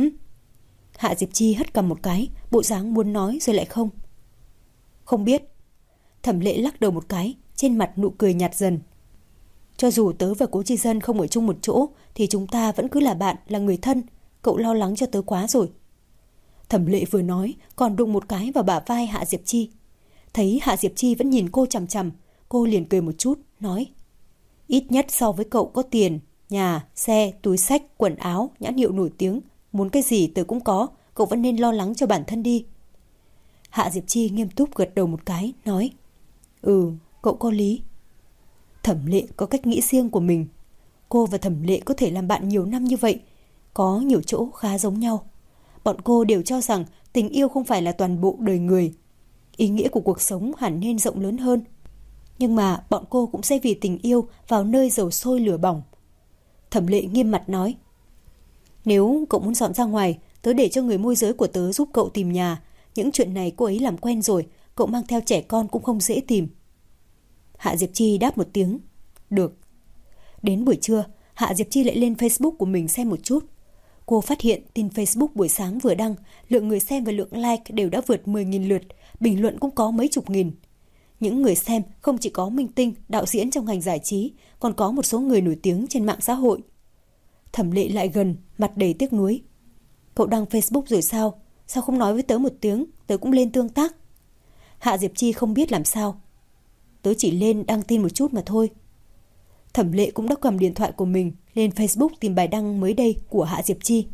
Hạ Diệp Chi hất cầm một cái, bộ dáng muốn nói rồi lại không. Không biết. Thẩm Lệ lắc đầu một cái, trên mặt nụ cười nhạt dần. Cho dù tớ và Cố Chi Dân không ở chung một chỗ, thì chúng ta vẫn cứ là bạn, là người thân. Cậu lo lắng cho tớ quá rồi. Thẩm Lệ vừa nói, còn đụng một cái vào bả vai Hạ Diệp Chi. Thấy Hạ Diệp Chi vẫn nhìn cô chằm chằm, cô liền cười một chút, nói. Ít nhất so với cậu có tiền, nhà, xe, túi xách, quần áo, nhãn hiệu nổi tiếng. Muốn cái gì tớ cũng có, cậu vẫn nên lo lắng cho bản thân đi. Hạ Diệp Chi nghiêm túc gật đầu một cái, nói. Cậu có lý. Thẩm Lệ có cách nghĩ riêng của mình. Cô và Thẩm Lệ có thể làm bạn nhiều năm như vậy, có nhiều chỗ khá giống nhau. Bọn cô đều cho rằng tình yêu không phải là toàn bộ đời người. Ý nghĩa của cuộc sống hẳn nên rộng lớn hơn. Nhưng mà bọn cô cũng sẽ vì tình yêu vào nơi dầu sôi lửa bỏng. Thẩm Lệ nghiêm mặt nói. Nếu cậu muốn dọn ra ngoài, tớ để cho người môi giới của tớ giúp cậu tìm nhà. Những chuyện này cô ấy làm quen rồi, cậu mang theo trẻ con cũng không dễ tìm. Hạ Diệp Chi đáp một tiếng. Được. Đến buổi trưa, Hạ Diệp Chi lại lên Facebook của mình xem một chút. Cô phát hiện tin Facebook buổi sáng vừa đăng, lượng người xem và lượng like đều đã vượt 10.000 lượt, bình luận cũng có mấy chục nghìn. Những người xem không chỉ có minh tinh, đạo diễn trong ngành giải trí, còn có một số người nổi tiếng trên mạng xã hội. Thẩm Lệ lại gần, mặt đầy tiếc nuối. Cậu đăng Facebook rồi sao? Sao không nói với tớ một tiếng, tớ cũng lên tương tác. Hạ Diệp Chi không biết làm sao. Tớ chỉ lên đăng tin một chút mà thôi. Thẩm Lệ cũng đã cầm điện thoại của mình lên Facebook tìm bài đăng mới đây của Hạ Diệp Chi.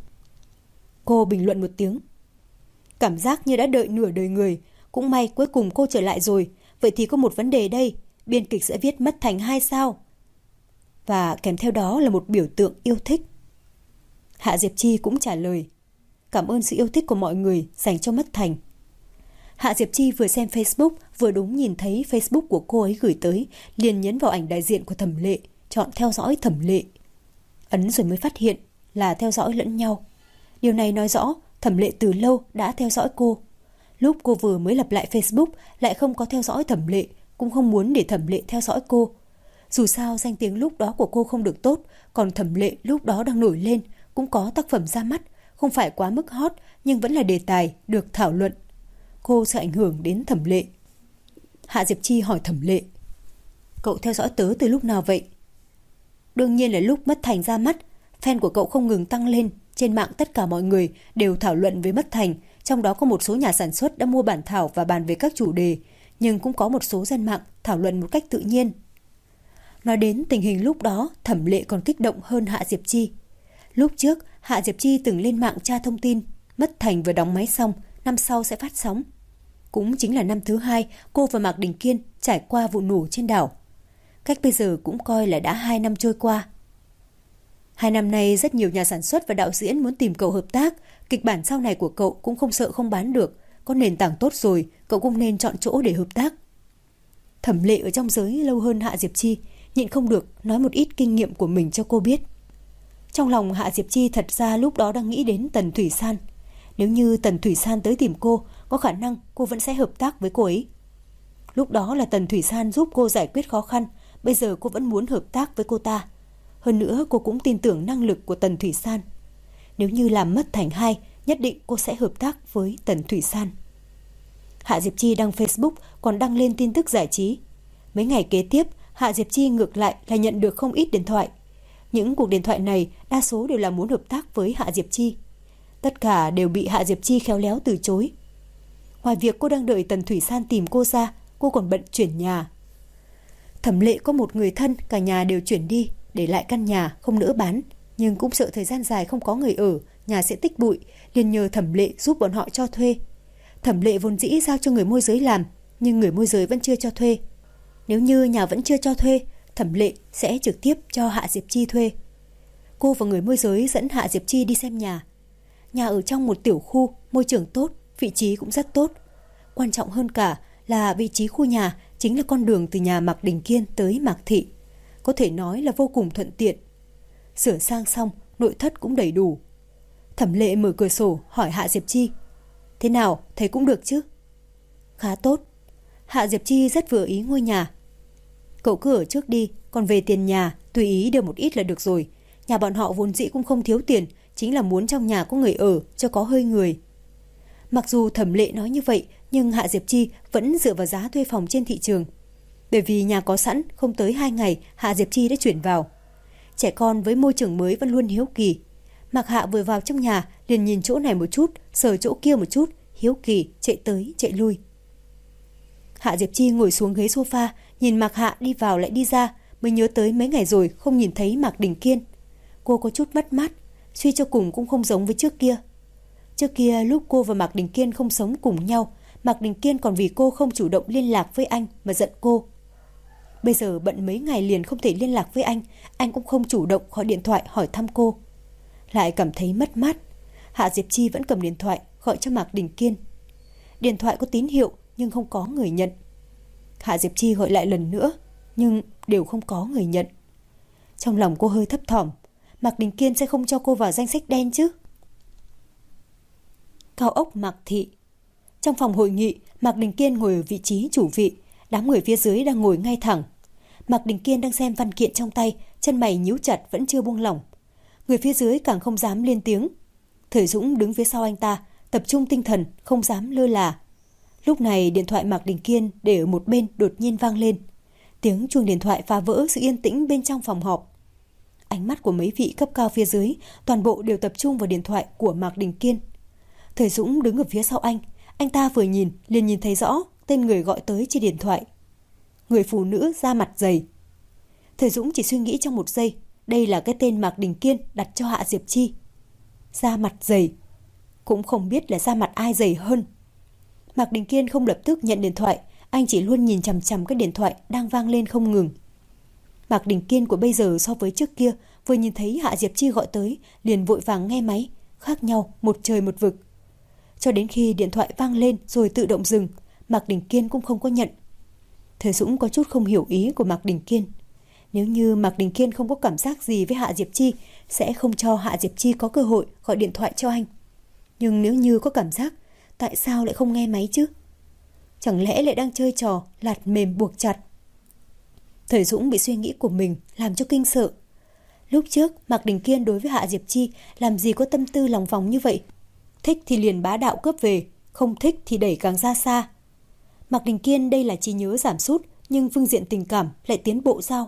Cô bình luận một tiếng. Cảm giác như đã đợi nửa đời người. Cũng may cuối cùng cô trở lại rồi. Vậy thì có một vấn đề đây. Biên kịch sẽ viết Mất Thành 2 sao? Và kèm theo đó là một biểu tượng yêu thích. Hạ Diệp Chi cũng trả lời. Cảm ơn sự yêu thích của mọi người dành cho Mất Thành. Hạ Diệp Chi vừa xem Facebook, vừa đúng nhìn thấy Facebook của cô ấy gửi tới, liền nhấn vào ảnh đại diện của Thẩm Lệ, chọn theo dõi Thẩm Lệ. Ấn rồi mới phát hiện là theo dõi lẫn nhau. Điều này nói rõ Thẩm Lệ từ lâu đã theo dõi cô. Lúc cô vừa mới lập lại Facebook lại không có theo dõi Thẩm Lệ, cũng không muốn để Thẩm Lệ theo dõi cô. Dù sao danh tiếng lúc đó của cô không được tốt, còn Thẩm Lệ lúc đó đang nổi lên, cũng có tác phẩm ra mắt, không phải quá mức hot nhưng vẫn là đề tài được thảo luận. Cô sợ ảnh hưởng đến Thẩm Lệ. Hạ Diệp Chi hỏi Thẩm Lệ. Cậu theo dõi tớ từ lúc nào vậy? Đương nhiên là lúc Mất Thành ra mắt. Fan của cậu không ngừng tăng lên. Trên mạng tất cả mọi người đều thảo luận về Mất Thành. Trong đó có một số nhà sản xuất đã mua bản thảo và bàn về các chủ đề. Nhưng cũng có một số dân mạng thảo luận một cách tự nhiên. Nói đến tình hình lúc đó, Thẩm Lệ còn kích động hơn Hạ Diệp Chi. Lúc trước, Hạ Diệp Chi từng lên mạng tra thông tin Mất Thành vừa đóng máy xong, năm sau sẽ phát sóng. Cũng chính là năm thứ 2 cô và Mạc Đình Kiên trải qua vụ nổ trên đảo. Cách bây giờ cũng coi là đã 2 năm trôi qua. 2 năm nay rất nhiều nhà sản xuất và đạo diễn muốn tìm cậu hợp tác. Kịch bản sau này của cậu cũng không sợ không bán được. Có nền tảng tốt rồi, cậu cũng nên chọn chỗ để hợp tác. Thẩm Lệ ở trong giới lâu hơn Hạ Diệp Chi, nhịn không được nói một ít kinh nghiệm của mình cho cô biết. Trong lòng Hạ Diệp Chi thật ra lúc đó đang nghĩ đến Tần Thủy San. Nếu như Tần Thủy San tới tìm cô, có khả năng cô vẫn sẽ hợp tác với cô ấy. Lúc đó là Tần Thủy San giúp cô giải quyết khó khăn, bây giờ cô vẫn muốn hợp tác với cô ta. Hơn nữa cô cũng tin tưởng năng lực của Tần Thủy San. Nếu như làm Mất Thành 2, nhất định cô sẽ hợp tác với Tần Thủy San. Hạ Diệp Chi đăng Facebook còn đăng lên tin tức giải trí. Mấy ngày kế tiếp, Hạ Diệp Chi ngược lại là nhận được không ít điện thoại. Những cuộc điện thoại này đa số đều là muốn hợp tác với Hạ Diệp Chi. Tất cả đều bị Hạ Diệp Chi khéo léo từ chối. Ngoài việc cô đang đợi Tần Thủy San tìm cô ra, cô còn bận chuyển nhà. Thẩm Lệ có một người thân, cả nhà đều chuyển đi, để lại căn nhà không nỡ bán, nhưng cũng sợ thời gian dài không có người ở, nhà sẽ tích bụi, liền nhờ Thẩm Lệ giúp bọn họ cho thuê. Thẩm Lệ vốn dĩ giao cho người môi giới làm, nhưng người môi giới vẫn chưa cho thuê. Nếu như nhà vẫn chưa cho thuê, Thẩm Lệ sẽ trực tiếp cho Hạ Diệp Chi thuê. Cô và người môi giới dẫn Hạ Diệp Chi đi xem nhà. Nhà ở trong một tiểu khu, môi trường tốt, vị trí cũng rất tốt. Quan trọng hơn cả là vị trí khu nhà chính là con đường từ nhà Mạc Đình Kiên tới Mạc Thị. Có thể nói là vô cùng thuận tiện. Sửa sang xong, nội thất cũng đầy đủ. Thẩm Lệ mở cửa sổ hỏi Hạ Diệp Chi. Thế nào, thấy cũng được chứ? Khá tốt. Hạ Diệp Chi rất vừa ý ngôi nhà. Cậu cứ ở trước đi, còn về tiền nhà, tùy ý đưa một ít là được rồi. Nhà bọn họ vốn dĩ cũng không thiếu tiền, chính là muốn trong nhà có người ở, cho có hơi người. Mặc dù Thẩm Lệ nói như vậy, nhưng Hạ Diệp Chi vẫn dựa vào giá thuê phòng trên thị trường. Bởi vì nhà có sẵn, không tới 2 ngày, Hạ Diệp Chi đã chuyển vào. Trẻ con với môi trường mới vẫn luôn hiếu kỳ. Mạc Hạ vừa vào trong nhà, liền nhìn chỗ này một chút, sờ chỗ kia một chút, hiếu kỳ, chạy tới, chạy lui. Hạ Diệp Chi ngồi xuống ghế sofa, nhìn Mạc Hạ đi vào lại đi ra, mới nhớ tới mấy ngày rồi không nhìn thấy Mạc Đình Kiên. Cô có chút mất mát, suy cho cùng cũng không giống với trước kia. Trước kia lúc cô và Mạc Đình Kiên không sống cùng nhau, Mạc Đình Kiên còn vì cô không chủ động liên lạc với anh mà giận cô. Bây giờ bận mấy ngày liền không thể liên lạc với anh cũng không chủ động gọi điện thoại hỏi thăm cô. Lại cảm thấy mất mát. Hạ Diệp Chi vẫn cầm điện thoại gọi cho Mạc Đình Kiên. Điện thoại có tín hiệu nhưng không có người nhận. Hạ Diệp Chi gọi lại lần nữa nhưng đều không có người nhận. Trong lòng cô hơi thấp thỏm. Mạc Đình Kiên sẽ không cho cô vào danh sách đen chứ? Cao ốc Mạc Thị. Trong phòng hội nghị, Mạc Đình Kiên ngồi ở vị trí chủ vị, đám người phía dưới đang ngồi ngay thẳng. Mạc Đình Kiên đang xem văn kiện trong tay, chân mày nhíu chặt vẫn chưa buông lỏng. Người phía dưới càng không dám lên tiếng. Thời Dũng đứng phía sau anh ta, tập trung tinh thần, không dám lơ là. Lúc này điện thoại Mạc Đình Kiên để ở một bên đột nhiên vang lên. Tiếng chuông điện thoại phá vỡ sự yên tĩnh bên trong phòng họp. Ánh mắt của mấy vị cấp cao phía dưới toàn bộ đều tập trung vào điện thoại của Mạc Đình Kiên. Thời Dũng đứng ở phía sau anh ta vừa nhìn liền nhìn thấy rõ tên người gọi tới trên điện thoại. Người phụ nữ da mặt dày. Thời Dũng chỉ suy nghĩ trong một giây, đây là cái tên Mạc Đình Kiên đặt cho Hạ Diệp Chi. Da mặt dày, cũng không biết là da mặt ai dày hơn. Mạc Đình Kiên không lập tức nhận điện thoại, anh chỉ luôn nhìn chằm chằm cái điện thoại đang vang lên không ngừng. Mạc Đình Kiên của bây giờ so với trước kia, vừa nhìn thấy Hạ Diệp Chi gọi tới, liền vội vàng nghe máy, khác nhau một trời một vực. Cho đến khi điện thoại vang lên rồi tự động dừng, Mạc Đình Kiên cũng không có nhận. Thời Dũng có chút không hiểu ý của Mạc Đình Kiên. Nếu như Mạc Đình Kiên không có cảm giác gì với Hạ Diệp Chi, sẽ không cho Hạ Diệp Chi có cơ hội gọi điện thoại cho anh. Nhưng nếu như có cảm giác, tại sao lại không nghe máy chứ? Chẳng lẽ lại đang chơi trò lạt mềm buộc chặt? Thời Dũng bị suy nghĩ của mình làm cho kinh sợ. Lúc trước Mạc Đình Kiên đối với Hạ Diệp Chi làm gì có tâm tư lòng vòng như vậy. Thích thì liền bá đạo cướp về, không thích thì đẩy càng ra xa. Mạc Đình Kiên đây là trí nhớ giảm sút, nhưng phương diện tình cảm lại tiến bộ sao?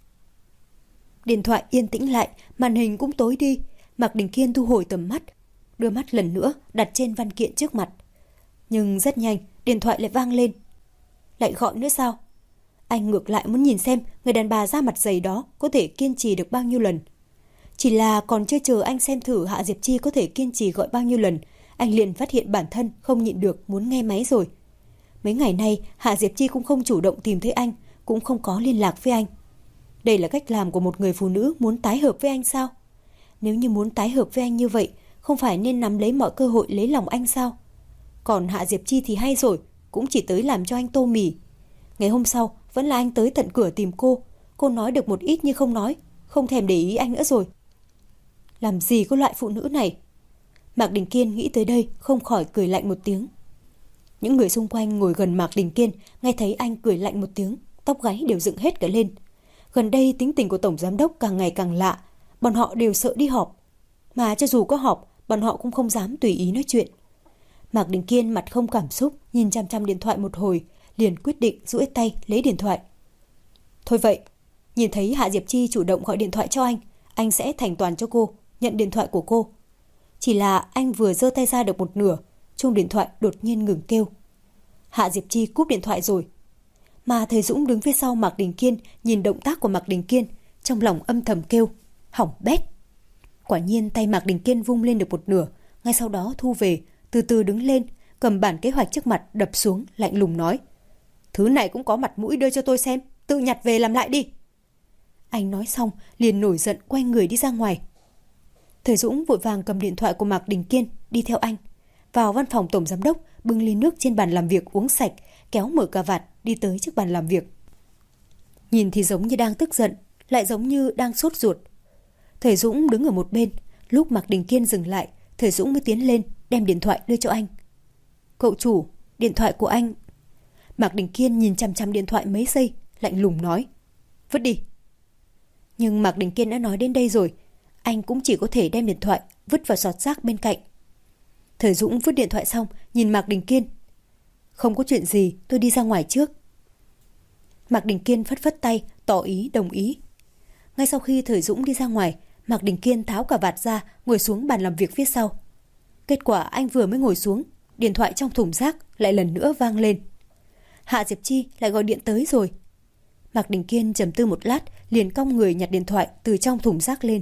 Điện thoại yên tĩnh lại, màn hình cũng tối đi. Mạc Đình Kiên thu hồi tầm mắt, đưa mắt lần nữa đặt trên văn kiện trước mặt. Nhưng rất nhanh, điện thoại lại vang lên. Lại gọi nữa sao? Anh ngược lại muốn nhìn xem người đàn bà da mặt dày đó có thể kiên trì được bao nhiêu lần. Chỉ là còn chưa chờ anh xem thử Hạ Diệp Chi có thể kiên trì gọi bao nhiêu lần, anh liền phát hiện bản thân không nhịn được muốn nghe máy rồi. Mấy ngày nay Hạ Diệp Chi cũng không chủ động tìm thấy anh, cũng không có liên lạc với anh. Đây là cách làm của một người phụ nữ muốn tái hợp với anh sao? Nếu như muốn tái hợp với anh như vậy, không phải nên nắm lấy mọi cơ hội lấy lòng anh sao? Còn Hạ Diệp Chi thì hay rồi, cũng chỉ tới làm cho anh tô mì. Ngày hôm sau vẫn là anh tới tận cửa tìm cô nói được một ít như không nói, không thèm để ý anh nữa rồi. Làm gì có loại phụ nữ này? Mạc Đình Kiên nghĩ tới đây không khỏi cười lạnh một tiếng. Những người xung quanh ngồi gần Mạc Đình Kiên nghe thấy anh cười lạnh một tiếng, tóc gáy đều dựng hết cả lên. Gần đây tính tình của tổng giám đốc càng ngày càng lạ, bọn họ đều sợ đi họp. Mà cho dù có họp, bọn họ cũng không dám tùy ý nói chuyện. Mạc Đình Kiên mặt không cảm xúc, nhìn chăm chăm điện thoại một hồi, liền quyết định duỗi tay lấy điện thoại. Thôi vậy, nhìn thấy Hạ Diệp Chi chủ động gọi điện thoại cho anh sẽ thành toàn cho cô, nhận điện thoại của cô. Chỉ là anh vừa giơ tay ra được một nửa, chuông điện thoại đột nhiên ngừng kêu. Hạ Diệp Chi cúp điện thoại rồi. Mà Thời Dũng đứng phía sau Mạc Đình Kiên nhìn động tác của Mạc Đình Kiên, trong lòng âm thầm kêu, hỏng bét. Quả nhiên tay Mạc Đình Kiên vung lên được một nửa, ngay sau đó thu về, từ từ đứng lên, cầm bản kế hoạch trước mặt đập xuống, lạnh lùng nói. Thứ này cũng có mặt mũi đưa cho tôi xem, tự nhặt về làm lại đi. Anh nói xong, liền nổi giận quay người đi ra ngoài. Thời Dũng vội vàng cầm điện thoại của Mạc Đình Kiên, đi theo anh. Vào văn phòng tổng giám đốc, bưng ly nước trên bàn làm việc uống sạch, kéo mở cà vạt, đi tới trước bàn làm việc. Nhìn thì giống như đang tức giận, lại giống như đang sốt ruột. Thời Dũng đứng ở một bên, lúc Mạc Đình Kiên dừng lại, Thời Dũng mới tiến lên, đem điện thoại đưa cho anh. Cậu chủ, điện thoại của anh. Mạc Đình Kiên nhìn chằm chằm điện thoại mấy giây, lạnh lùng nói. Vứt đi. Nhưng Mạc Đình Kiên đã nói đến đây rồi, anh cũng chỉ có thể đem điện thoại vứt vào giọt rác bên cạnh. Thời Dũng vứt điện thoại xong, nhìn Mạc Đình Kiên. Không có chuyện gì, tôi đi ra ngoài trước. Mạc Đình Kiên phất phất tay, tỏ ý đồng ý. Ngay sau khi Thời Dũng đi ra ngoài, Mạc Đình Kiên tháo cà vạt ra, ngồi xuống bàn làm việc phía sau. Kết quả anh vừa mới ngồi xuống, điện thoại trong thùng rác lại lần nữa vang lên. Hạ Diệp Chi lại gọi điện tới rồi. Mạc Đình Kiên trầm tư một lát, liền cong người nhặt điện thoại từ trong thùng rác lên.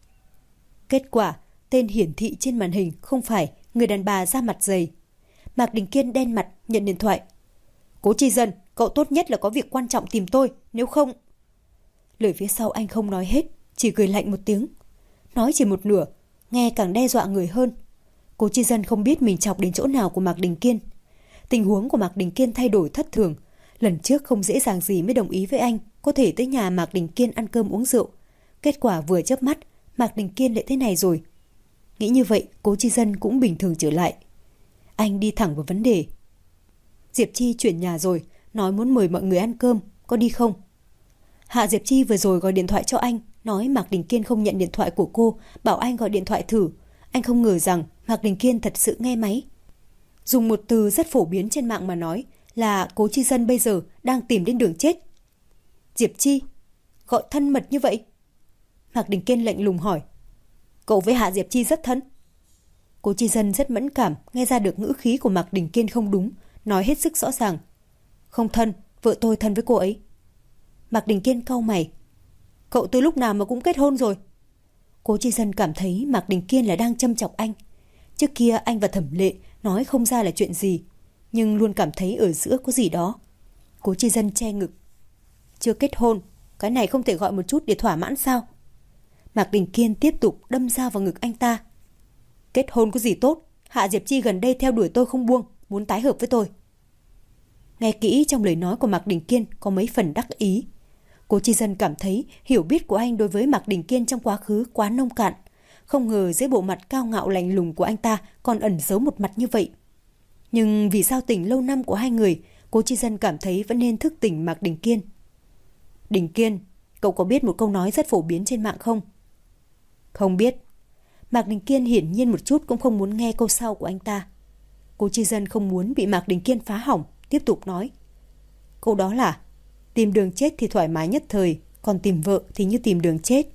Kết quả, tên hiển thị trên màn hình không phải người đàn bà da mặt dày. Mạc Đình Kiên đen mặt nhận điện thoại. Cố Chi Dân, cậu tốt nhất là có việc quan trọng tìm tôi, nếu không... Lời phía sau anh không nói hết, chỉ cười lạnh một tiếng. Nói chỉ một nửa, nghe càng đe dọa người hơn. Cố Chi Dân không biết mình chọc đến chỗ nào của Mạc Đình Kiên. Tình huống của Mạc Đình Kiên thay đổi thất thường. Lần trước không dễ dàng gì mới đồng ý với anh có thể tới nhà Mạc Đình Kiên ăn cơm uống rượu. Kết quả vừa chớp mắt, Mạc Đình Kiên lại thế này rồi. Nghĩ như vậy, Cố Chi Dân cũng bình thường trở lại. Anh đi thẳng vào vấn đề. Diệp Chi chuyển nhà rồi, nói muốn mời mọi người ăn cơm, có đi không? Hạ Diệp Chi vừa rồi gọi điện thoại cho anh, nói Mạc Đình Kiên không nhận điện thoại của cô, bảo anh gọi điện thoại thử. Anh không ngờ rằng Mạc Đình Kiên thật sự nghe máy. Dùng một từ rất phổ biến trên mạng mà nói là Cố Chi Dân bây giờ đang tìm đến đường chết. Diệp Chi, gọi thân mật như vậy? Mạc Đình Kiên lạnh lùng hỏi. Cậu với Hạ Diệp Chi rất thân. Cố Chi Dân rất mẫn cảm, nghe ra được ngữ khí của Mạc Đình Kiên không đúng, nói hết sức rõ ràng. Không thân, vợ tôi thân với cô ấy. Mạc Đình Kiên cau mày. Cậu từ lúc nào mà cũng kết hôn rồi? Cố Chi Dân cảm thấy Mạc Đình Kiên là đang châm chọc anh. Trước kia anh và Thẩm Lệ nói không ra là chuyện gì, nhưng luôn cảm thấy ở giữa có gì đó. Cố Chi Dân che ngực. Chưa kết hôn, cái này không thể gọi một chút để thỏa mãn sao? Mạc Đình Kiên tiếp tục đâm dao vào ngực anh ta. Kết hôn có gì tốt, Hạ Diệp Chi gần đây theo đuổi tôi không buông, muốn tái hợp với tôi. Nghe kỹ trong lời nói của Mạc Đình Kiên có mấy phần đắc ý. Cố Chi Dân cảm thấy hiểu biết của anh đối với Mạc Đình Kiên trong quá khứ quá nông cạn. Không ngờ dưới bộ mặt cao ngạo lạnh lùng của anh ta còn ẩn giấu một mặt như vậy. Nhưng vì sao tình lâu năm của hai người, Cố Chi Dân cảm thấy vẫn nên thức tỉnh Mạc Đình Kiên. Đình Kiên, cậu có biết một câu nói rất phổ biến trên mạng không? Không biết. Mạc Đình Kiên hiển nhiên một chút cũng không muốn nghe câu sau của anh ta. Cố Chi Dân không muốn bị Mạc Đình Kiên phá hỏng, tiếp tục nói. Câu đó là tìm đường chết thì thoải mái nhất thời, còn tìm vợ thì như tìm đường chết.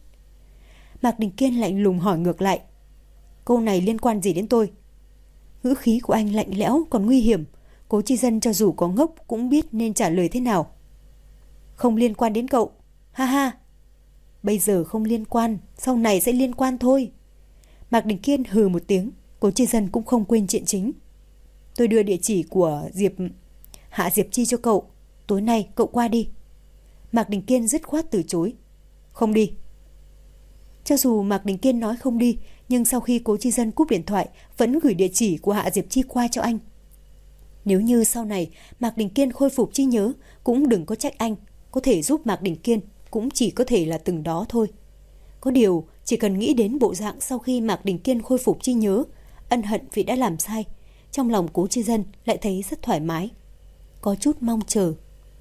Mạc Đình Kiên lạnh lùng hỏi ngược lại. Câu này liên quan gì đến tôi? Ngữ khí của anh lạnh lẽo còn nguy hiểm. Cố Chi Dân cho dù có ngốc cũng biết nên trả lời thế nào. Không liên quan đến cậu. Ha ha. Bây giờ không liên quan, sau này sẽ liên quan thôi. Mạc Đình Kiên hừ một tiếng. Cố Chi Dân cũng không quên chuyện chính. Tôi đưa địa chỉ của Hạ Diệp Chi cho cậu. Tối nay cậu qua đi. Mạc Đình Kiên dứt khoát từ chối. Không đi. Cho dù Mạc Đình Kiên nói không đi, nhưng sau khi Cố Chi Dân cúp điện thoại vẫn gửi địa chỉ của Hạ Diệp Chi qua cho anh. Nếu như sau này Mạc Đình Kiên khôi phục trí nhớ, cũng đừng có trách anh. Có thể giúp Mạc Đình Kiên cũng chỉ có thể là từng đó thôi. Có điều chỉ cần nghĩ đến bộ dạng sau khi Mạc Đình Kiên khôi phục trí nhớ, ân hận vì đã làm sai, trong lòng Cố Chi Dân lại thấy rất thoải mái, có chút mong chờ.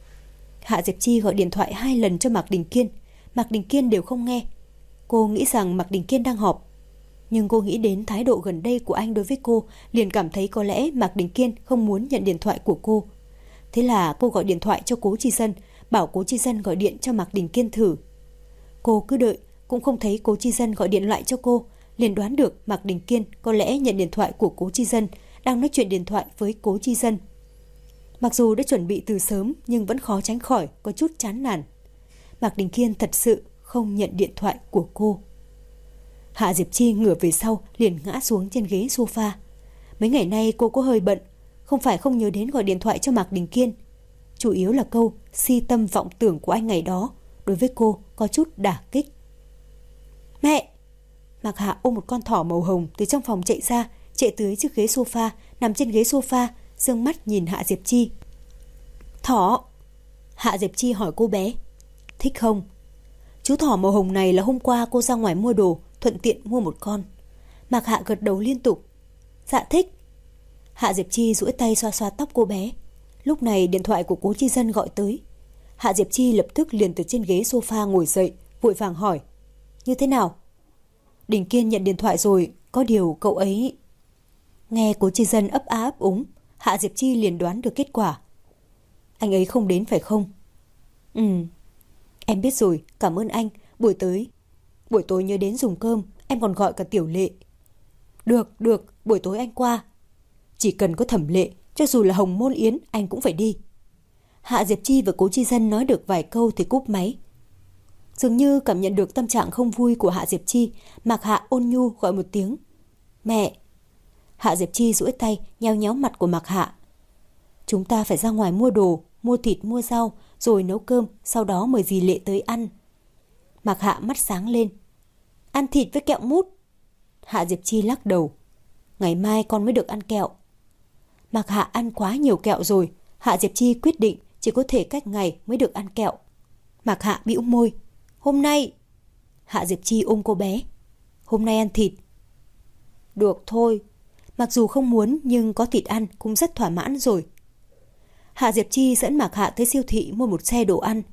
Hạ Diệp Chi gọi điện thoại 2 lần cho Mạc Đình Kiên. Mạc Đình Kiên đều không nghe. Cô nghĩ rằng Mạc Đình Kiên đang họp, nhưng cô nghĩ đến thái độ gần đây của anh đối với cô, liền cảm thấy có lẽ Mạc Đình Kiên không muốn nhận điện thoại của cô. Thế là cô gọi điện thoại cho Cố Chi Dân, bảo Cố Chi Dân gọi điện cho Mạc Đình Kiên thử. Cô cứ đợi, cũng không thấy Cố Chi Dân gọi điện lại cho cô, liền đoán được Mạc Đình Kiên có lẽ nhận điện thoại của Cố Chi Dân, đang nói chuyện điện thoại với Cố Chi Dân. Mặc dù đã chuẩn bị từ sớm nhưng vẫn khó tránh khỏi có chút chán nản. Mạc Đình Kiên thật sự không nhận điện thoại của cô. Hạ Diệp Chi ngửa về sau liền ngã xuống trên ghế sofa. Mấy ngày nay cô có hơi bận, không phải không nhớ đến gọi điện thoại cho Mạc Đình Kiên. Chủ yếu là câu si tâm vọng tưởng của anh ngày đó đối với cô có chút đả kích. Mẹ! Mạc Hạ ôm một con thỏ màu hồng từ trong phòng chạy ra, chạy tới trước ghế sofa, nằm trên ghế sofa, dương mắt nhìn Hạ Diệp Chi. Thỏ! Hạ Diệp Chi hỏi cô bé. Thích không? Chú thỏ màu hồng này là hôm qua cô ra ngoài mua đồ, thuận tiện mua một con. Mạc Hạ gật đầu liên tục. Dạ thích. Hạ Diệp Chi duỗi tay xoa xoa tóc cô bé. Lúc này điện thoại của Cố Chi Dân gọi tới. Hạ Diệp Chi lập tức liền từ trên ghế sofa ngồi dậy, vội vàng hỏi. Như thế nào? Đình Kiên nhận điện thoại rồi, có điều cậu ấy... Nghe Cố Chi Dân ấp á ấp úng, Hạ Diệp Chi liền đoán được kết quả. Anh ấy không đến phải không? Em biết rồi, cảm ơn anh. Buổi tối nhớ đến dùng cơm, em còn gọi cả Tiểu Lệ. Được, buổi tối anh qua. Chỉ cần có Thẩm Lệ, cho dù là Hồng Môn Yến, anh cũng phải đi. Hạ Diệp Chi và Cố Chi Dân nói được vài câu thì cúp máy. Dường như cảm nhận được tâm trạng không vui của Hạ Diệp Chi, Mạc Hạ ôn nhu gọi một tiếng. Mẹ! Hạ Diệp Chi duỗi tay nhéo nhéo mặt của Mạc Hạ. Chúng ta phải ra ngoài mua đồ, mua thịt mua rau, rồi nấu cơm, sau đó mời dì Lệ tới ăn. Mạc Hạ mắt sáng lên. Ăn thịt với kẹo mút. Hạ Diệp Chi lắc đầu. Ngày mai con mới được ăn kẹo. Mạc Hạ ăn quá nhiều kẹo rồi. Hạ Diệp Chi quyết định chỉ có thể cách ngày mới được ăn kẹo. Mạc Hạ bĩu môi. Hôm nay. Hạ Diệp Chi ôm cô bé. Hôm nay ăn thịt. Được thôi. Mặc dù không muốn nhưng có thịt ăn cũng rất thỏa mãn rồi. Hạ Diệp Chi dẫn Mạc Hạ tới siêu thị mua một xe đồ ăn.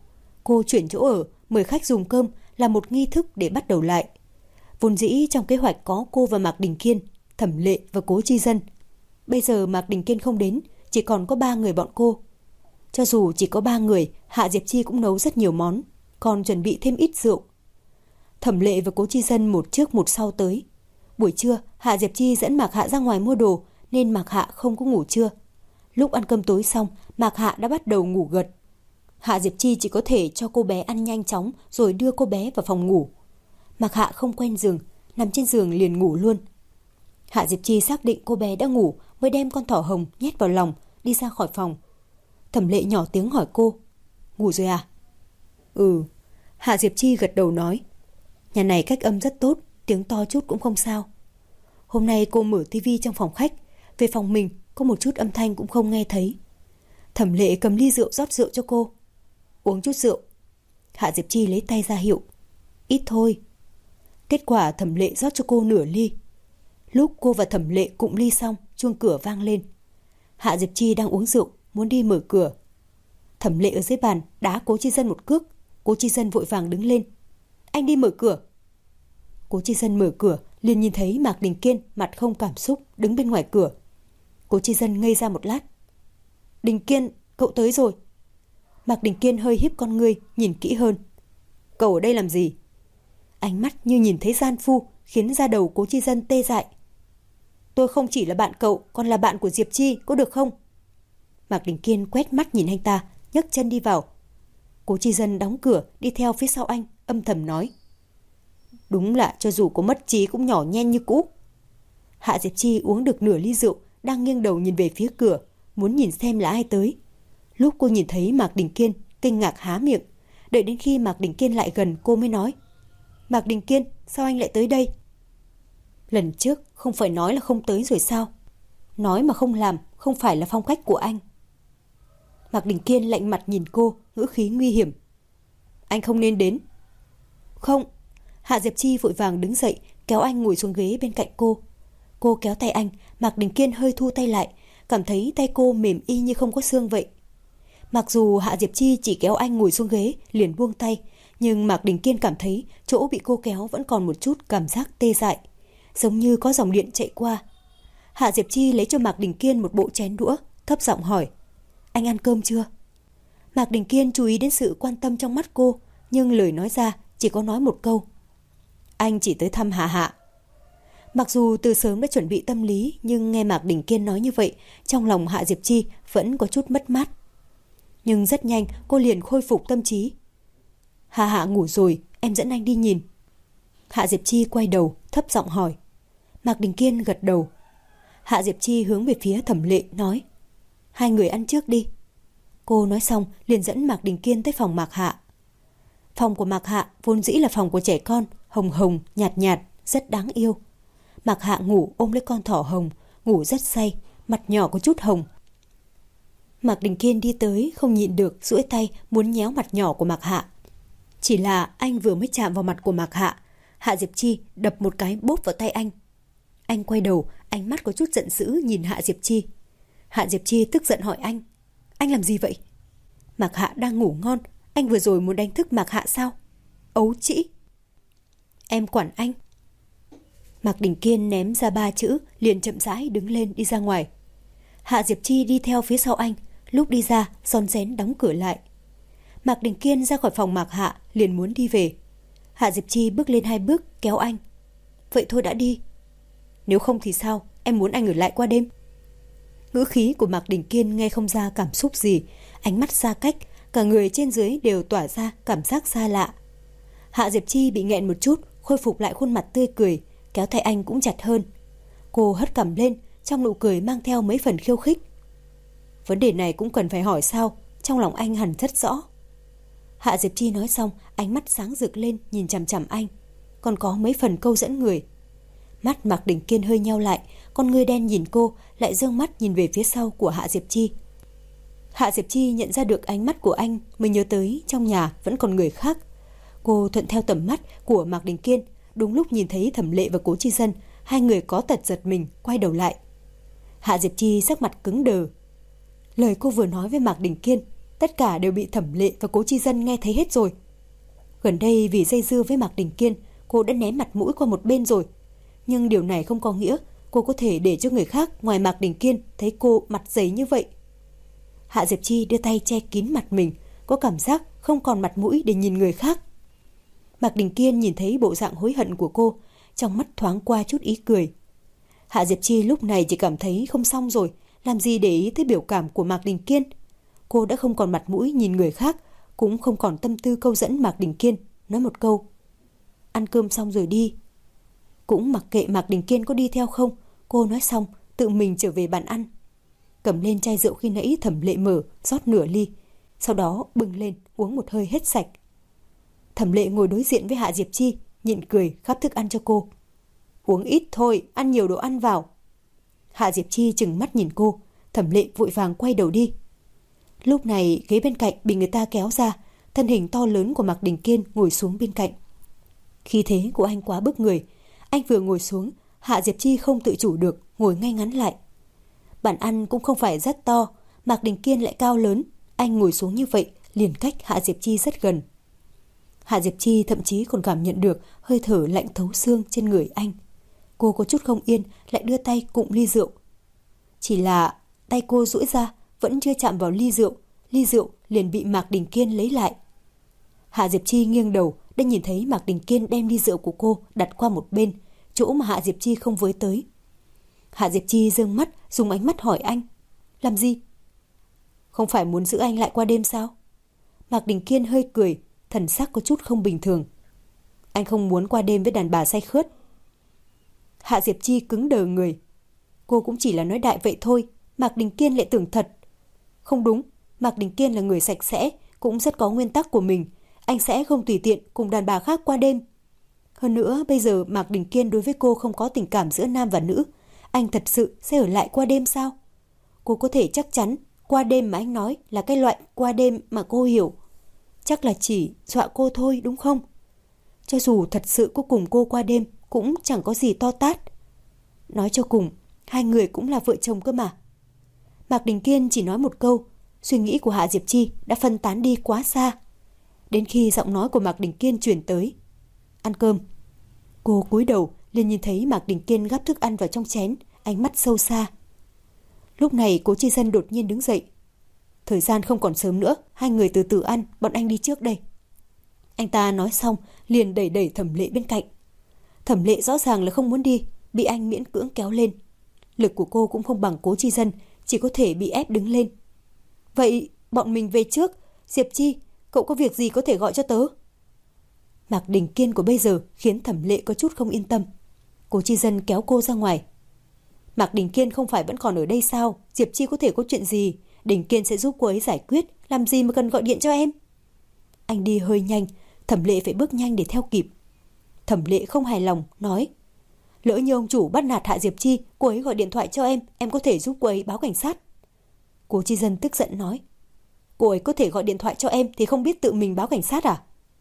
Cô chuyển chỗ ở, mời khách dùng cơm là một nghi thức để bắt đầu lại. Vốn dĩ trong kế hoạch có cô và Mạc Đình Kiên, Thẩm Lệ và Cố Chi Dân. Bây giờ Mạc Đình Kiên không đến, chỉ còn có 3 người bọn cô. Cho dù chỉ có 3 người, Hạ Diệp Chi cũng nấu rất nhiều món, còn chuẩn bị thêm ít rượu. Thẩm Lệ và Cố Chi Dân một trước một sau tới. Buổi trưa, Hạ Diệp Chi dẫn Mạc Hạ ra ngoài mua đồ, nên Mạc Hạ không có ngủ trưa. Lúc ăn cơm tối xong, Mạc Hạ đã bắt đầu ngủ gật. Hạ Diệp Chi chỉ có thể cho cô bé ăn nhanh chóng rồi đưa cô bé vào phòng ngủ. Mạc Hạ không quen giường, nằm trên giường liền ngủ luôn. Hạ Diệp Chi xác định cô bé đã ngủ mới đem con thỏ hồng nhét vào lòng, đi ra khỏi phòng. Thẩm Lệ nhỏ tiếng hỏi cô, ngủ rồi à? Ừ, Hạ Diệp Chi gật đầu nói. Nhà này cách âm rất tốt, tiếng to chút cũng không sao. Hôm nay cô mở tivi trong phòng khách, về phòng mình có một chút âm thanh cũng không nghe thấy. Thẩm Lệ cầm ly rượu rót rượu cho cô. Uống chút rượu. Hạ Diệp Chi lấy tay ra hiệu. Ít thôi. Kết quả Thẩm Lệ rót cho cô nửa ly. Lúc cô và Thẩm Lệ cụng ly xong, chuông cửa vang lên. Hạ Diệp Chi đang uống rượu, muốn đi mở cửa. Thẩm Lệ ở dưới bàn đá Cố Chi Dân một cước. Cố Chi Dân vội vàng đứng lên. Anh đi mở cửa. Cố Chi Dân mở cửa, liền nhìn thấy Mạc Đình Kiên mặt không cảm xúc đứng bên ngoài cửa. Cố Chi Dân ngây ra một lát. Đình Kiên, cậu tới rồi. Mạc Đình Kiên hơi híp con ngươi, nhìn kỹ hơn. Cậu ở đây làm gì? Ánh mắt như nhìn thấy gian phu, khiến da đầu Cố Chi Dân tê dại. Tôi không chỉ là bạn cậu, còn là bạn của Diệp Chi, có được không? Mạc Đình Kiên quét mắt nhìn anh ta, nhấc chân đi vào. Cố Chi Dân đóng cửa, đi theo phía sau anh, âm thầm nói. Đúng là cho dù có mất trí cũng nhỏ nhen như cũ. Hạ Diệp Chi uống được nửa ly rượu, đang nghiêng đầu nhìn về phía cửa, muốn nhìn xem là ai tới. Lúc cô nhìn thấy Mạc Đình Kiên, kinh ngạc há miệng. Đợi đến khi Mạc Đình Kiên lại gần, cô mới nói. Mạc Đình Kiên, sao anh lại tới đây? Lần trước không phải nói là không tới rồi sao? Nói mà không làm, không phải là phong cách của anh. Mạc Đình Kiên lạnh mặt nhìn cô, ngữ khí nguy hiểm. Anh không nên đến. Không. Hạ Diệp Chi vội vàng đứng dậy, kéo anh ngồi xuống ghế bên cạnh cô. Cô kéo tay anh, Mạc Đình Kiên hơi thu tay lại, cảm thấy tay cô mềm y như không có xương vậy. Mặc dù Hạ Diệp Chi chỉ kéo anh ngồi xuống ghế, liền buông tay, nhưng Mạc Đình Kiên cảm thấy chỗ bị cô kéo vẫn còn một chút cảm giác tê dại, giống như có dòng điện chạy qua. Hạ Diệp Chi lấy cho Mạc Đình Kiên một bộ chén đũa, thấp giọng hỏi. Anh ăn cơm chưa? Mạc Đình Kiên chú ý đến sự quan tâm trong mắt cô, nhưng lời nói ra chỉ có nói một câu. Anh chỉ tới thăm Hạ Hạ. Mặc dù từ sớm đã chuẩn bị tâm lý, nhưng nghe Mạc Đình Kiên nói như vậy, trong lòng Hạ Diệp Chi vẫn có chút mất mát. Nhưng rất nhanh cô liền khôi phục tâm trí. Hạ Hạ ngủ rồi, em dẫn anh đi nhìn. Hạ Diệp Chi quay đầu, thấp giọng hỏi. Mạc Đình Kiên gật đầu. Hạ Diệp Chi hướng về phía Thẩm Lệ nói. Hai người ăn trước đi. Cô nói xong liền dẫn Mạc Đình Kiên tới phòng Mạc Hạ. Phòng của Mạc Hạ vốn dĩ là phòng của trẻ con, hồng hồng, nhạt nhạt, rất đáng yêu. Mạc Hạ ngủ ôm lấy con thỏ hồng, ngủ rất say, mặt nhỏ có chút hồng. Mạc Đình Kiên đi tới không nhịn được, duỗi tay muốn nhéo mặt nhỏ của Mạc Hạ. Chỉ là anh vừa mới chạm vào mặt của Mạc Hạ, Hạ Diệp Chi đập một cái bốp vào tay anh. Anh quay đầu, ánh mắt có chút giận dữ nhìn Hạ Diệp Chi. Hạ Diệp Chi tức giận hỏi anh. Anh làm gì vậy? Mạc Hạ đang ngủ ngon, anh vừa rồi muốn đánh thức Mạc Hạ sao? Ấu trĩ. Em quản anh. Mạc Đình Kiên ném ra 3 chữ, liền chậm rãi đứng lên đi ra ngoài. Hạ Diệp Chi đi theo phía sau anh, lúc đi ra rón rén đóng cửa lại. Mạc Đình Kiên ra khỏi phòng Mạc Hạ, liền muốn đi về. Hạ Diệp Chi bước lên 2 bước kéo anh. Vậy thôi đã đi. Nếu không thì sao, em muốn anh ở lại qua đêm. Ngữ khí của Mạc Đình Kiên nghe không ra cảm xúc gì, ánh mắt xa cách, cả người trên dưới đều tỏa ra cảm giác xa lạ. Hạ Diệp Chi bị nghẹn một chút, khôi phục lại khuôn mặt tươi cười, kéo tay anh cũng chặt hơn. Cô hất cằm lên, trong nụ cười mang theo mấy phần khiêu khích. Vấn đề này cũng cần phải hỏi sao, trong lòng anh hẳn rất rõ. Hạ Diệp Chi nói xong, ánh mắt sáng rực lên nhìn chằm chằm anh, còn có mấy phần câu dẫn người. Mắt Mạc Đình Kiên hơi nheo lại, con ngươi đen nhìn cô, lại giương mắt nhìn về phía sau của Hạ Diệp Chi. Hạ Diệp Chi nhận ra được ánh mắt của anh, mới nhớ tới trong nhà vẫn còn người khác. Cô thuận theo tầm mắt của Mạc Đình Kiên, đúng lúc nhìn thấy Thẩm Lệ và Cố Chi Dân, hai người có tật giật mình, quay đầu lại. Hạ Diệp Chi sắc mặt cứng đờ. Lời cô vừa nói với Mạc Đình Kiên, Tất cả đều bị Thẩm Lệ và Cố Chi Dân nghe thấy hết rồi. Gần đây vì dây dưa với Mạc Đình Kiên, cô đã ném mặt mũi qua một bên rồi. Nhưng điều này không có nghĩa cô có thể để cho người khác ngoài Mạc Đình Kiên thấy cô mặt dày như vậy. Hạ Diệp Chi đưa tay che kín mặt mình, có cảm giác không còn mặt mũi để nhìn người khác. Mạc Đình Kiên nhìn thấy bộ dạng hối hận của cô, trong mắt thoáng qua chút ý cười. Hạ Diệp Chi lúc này chỉ cảm thấy không xong rồi, làm gì để ý tới biểu cảm của Mạc Đình Kiên. Cô đã không còn mặt mũi nhìn người khác, cũng không còn tâm tư câu dẫn Mạc Đình Kiên, nói một câu: ăn cơm xong rồi đi. Cũng mặc kệ Mạc Đình Kiên có đi theo không, cô nói xong tự mình trở về bàn ăn. Cầm lên chai rượu khi nãy Thẩm Lệ mở, rót nửa ly, sau đó bưng lên uống một hơi hết sạch. Thẩm Lệ ngồi đối diện với Hạ Diệp Chi, nhịn cười khắp thức ăn cho cô. Uống ít thôi, ăn nhiều đồ ăn vào. Hạ Diệp Chi trừng mắt nhìn cô, Thẩm Lệ vội vàng quay đầu đi. Lúc này ghế bên cạnh bị người ta kéo ra, thân hình to lớn của Mạc Đình Kiên ngồi xuống bên cạnh. Khí thế của anh quá bức người, anh vừa ngồi xuống, Hạ Diệp Chi không tự chủ được ngồi ngay ngắn lại. Bàn ăn cũng không phải rất to, Mạc Đình Kiên lại cao lớn, anh ngồi xuống như vậy liền cách Hạ Diệp Chi rất gần. Hạ Diệp Chi thậm chí còn cảm nhận được hơi thở lạnh thấu xương trên người anh. Cô có chút không yên, lại đưa tay cụng ly rượu. Chỉ là tay cô duỗi ra vẫn chưa chạm vào ly rượu liền bị Mạc Đình Kiên lấy lại. Hạ Diệp Chi nghiêng đầu đã nhìn thấy Mạc Đình Kiên đem ly rượu của cô đặt qua một bên, chỗ mà Hạ Diệp Chi không với tới. Hạ Diệp Chi giương mắt, dùng ánh mắt hỏi anh: làm gì? Không phải muốn giữ anh lại qua đêm sao? Mạc Đình Kiên hơi cười, thần sắc có chút không bình thường. Anh không muốn qua đêm với đàn bà say khướt. Hạ Diệp Chi cứng đờ người. Cô cũng chỉ là nói đại vậy thôi, Mạc Đình Kiên lại tưởng thật. Không đúng, Mạc Đình Kiên là người sạch sẽ, cũng rất có nguyên tắc của mình. Anh sẽ không tùy tiện cùng đàn bà khác qua đêm. Hơn nữa, bây giờ Mạc Đình Kiên đối với cô không có tình cảm giữa nam và nữ. Anh thật sự sẽ ở lại qua đêm sao? Cô có thể chắc chắn qua đêm mà anh nói là cái loại qua đêm mà cô hiểu. Chắc là chỉ dọa cô thôi đúng không? Cho dù thật sự có cùng cô qua đêm cũng chẳng có gì to tát. Nói cho cùng, hai người cũng là vợ chồng cơ mà. Mạc Đình Kiên chỉ nói một câu, suy nghĩ của Hạ Diệp Chi đã phân tán đi quá xa. Đến khi giọng nói của Mạc Đình Kiên truyền tới: ăn cơm. Cô cúi đầu liền nhìn thấy Mạc Đình Kiên gắp thức ăn vào trong chén, ánh mắt sâu xa. Lúc này Cố Chi Dân đột nhiên đứng dậy. Thời gian không còn sớm nữa, hai người từ từ ăn, bọn anh đi trước đây. Anh ta nói xong liền đẩy Thẩm Lệ bên cạnh. Thẩm Lệ rõ ràng là không muốn đi, bị anh miễn cưỡng kéo lên. Lực của cô cũng không bằng Cố Chi Dân, chỉ có thể bị ép đứng lên. Vậy bọn mình về trước. Diệp Chi, cậu có việc gì có thể gọi cho tớ? Mạc Đình Kiên của bây giờ khiến Thẩm Lệ có chút không yên tâm. Cố Chi Dân kéo cô ra ngoài. Mạc Đình Kiên không phải vẫn còn ở đây sao? Diệp Chi có thể có chuyện gì? Đình Kiên sẽ giúp cô ấy giải quyết, làm gì mà cần gọi điện cho em? Anh đi hơi nhanh, Thẩm Lệ phải bước nhanh để theo kịp. Thẩm Lệ không hài lòng, nói: lỡ như ông chủ bắt nạt Hạ Diệp Chi, cô ấy gọi điện thoại cho em có thể giúp cô ấy báo cảnh sát. Cố Chi Dân tức giận nói: cô ấy có thể gọi điện thoại cho em thì không biết tự mình báo cảnh sát à?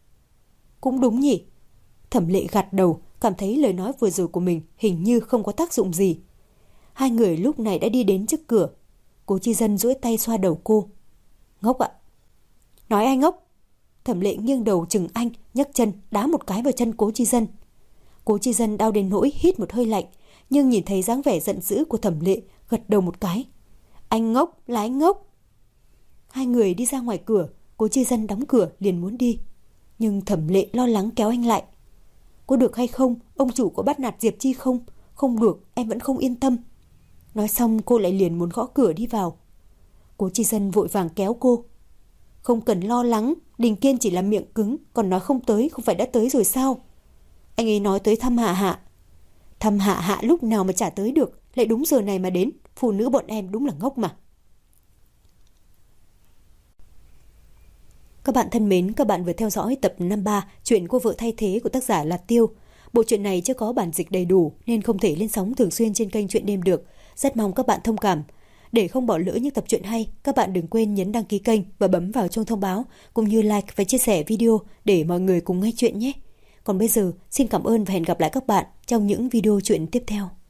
Cũng đúng nhỉ. Thẩm Lệ gật đầu, cảm thấy lời nói vừa rồi của mình hình như không có tác dụng gì. Hai người lúc này đã đi đến trước cửa. Cố Chi Dân duỗi tay xoa đầu cô. Ngốc ạ. Nói ai ngốc? Thẩm Lệ nghiêng đầu chừng anh, nhấc chân đá một cái vào chân Cố Chi Dân. Cố Chi Dân đau đến nỗi hít một hơi lạnh, nhưng nhìn thấy dáng vẻ giận dữ của Thẩm Lệ, gật đầu một cái. Anh ngốc, là anh ngốc. Hai người đi ra ngoài cửa, Cố Chi Dân đóng cửa liền muốn đi, nhưng Thẩm Lệ lo lắng kéo anh lại. Có được hay không? Ông chủ có bắt nạt Diệp Chi không? Không được, em vẫn không yên tâm. Nói xong cô lại liền muốn gõ cửa đi vào. Cố Chi Dân vội vàng kéo cô. Không cần lo lắng, Đình Kiên chỉ là miệng cứng, còn nói không tới không phải đã tới rồi sao? Anh ấy nói tới thăm Hạ Hạ. Thăm Hạ Hạ lúc nào mà chả tới được, lại đúng giờ này mà đến. Phụ nữ bọn em đúng là ngốc mà. Các bạn thân mến, các bạn vừa theo dõi tập 53 chuyện Cô vợ thay thế của tác giả là Tiêu. Bộ truyện này chưa có bản dịch đầy đủ nên không thể lên sóng thường xuyên trên kênh Chuyện Đêm được. Rất mong các bạn thông cảm. Để không bỏ lỡ những tập truyện hay, các bạn đừng quên nhấn đăng ký kênh và bấm vào chuông thông báo, cũng như like và chia sẻ video để mọi người cùng nghe chuyện nhé. Còn bây giờ, xin cảm ơn và hẹn gặp lại các bạn trong những video chuyện tiếp theo.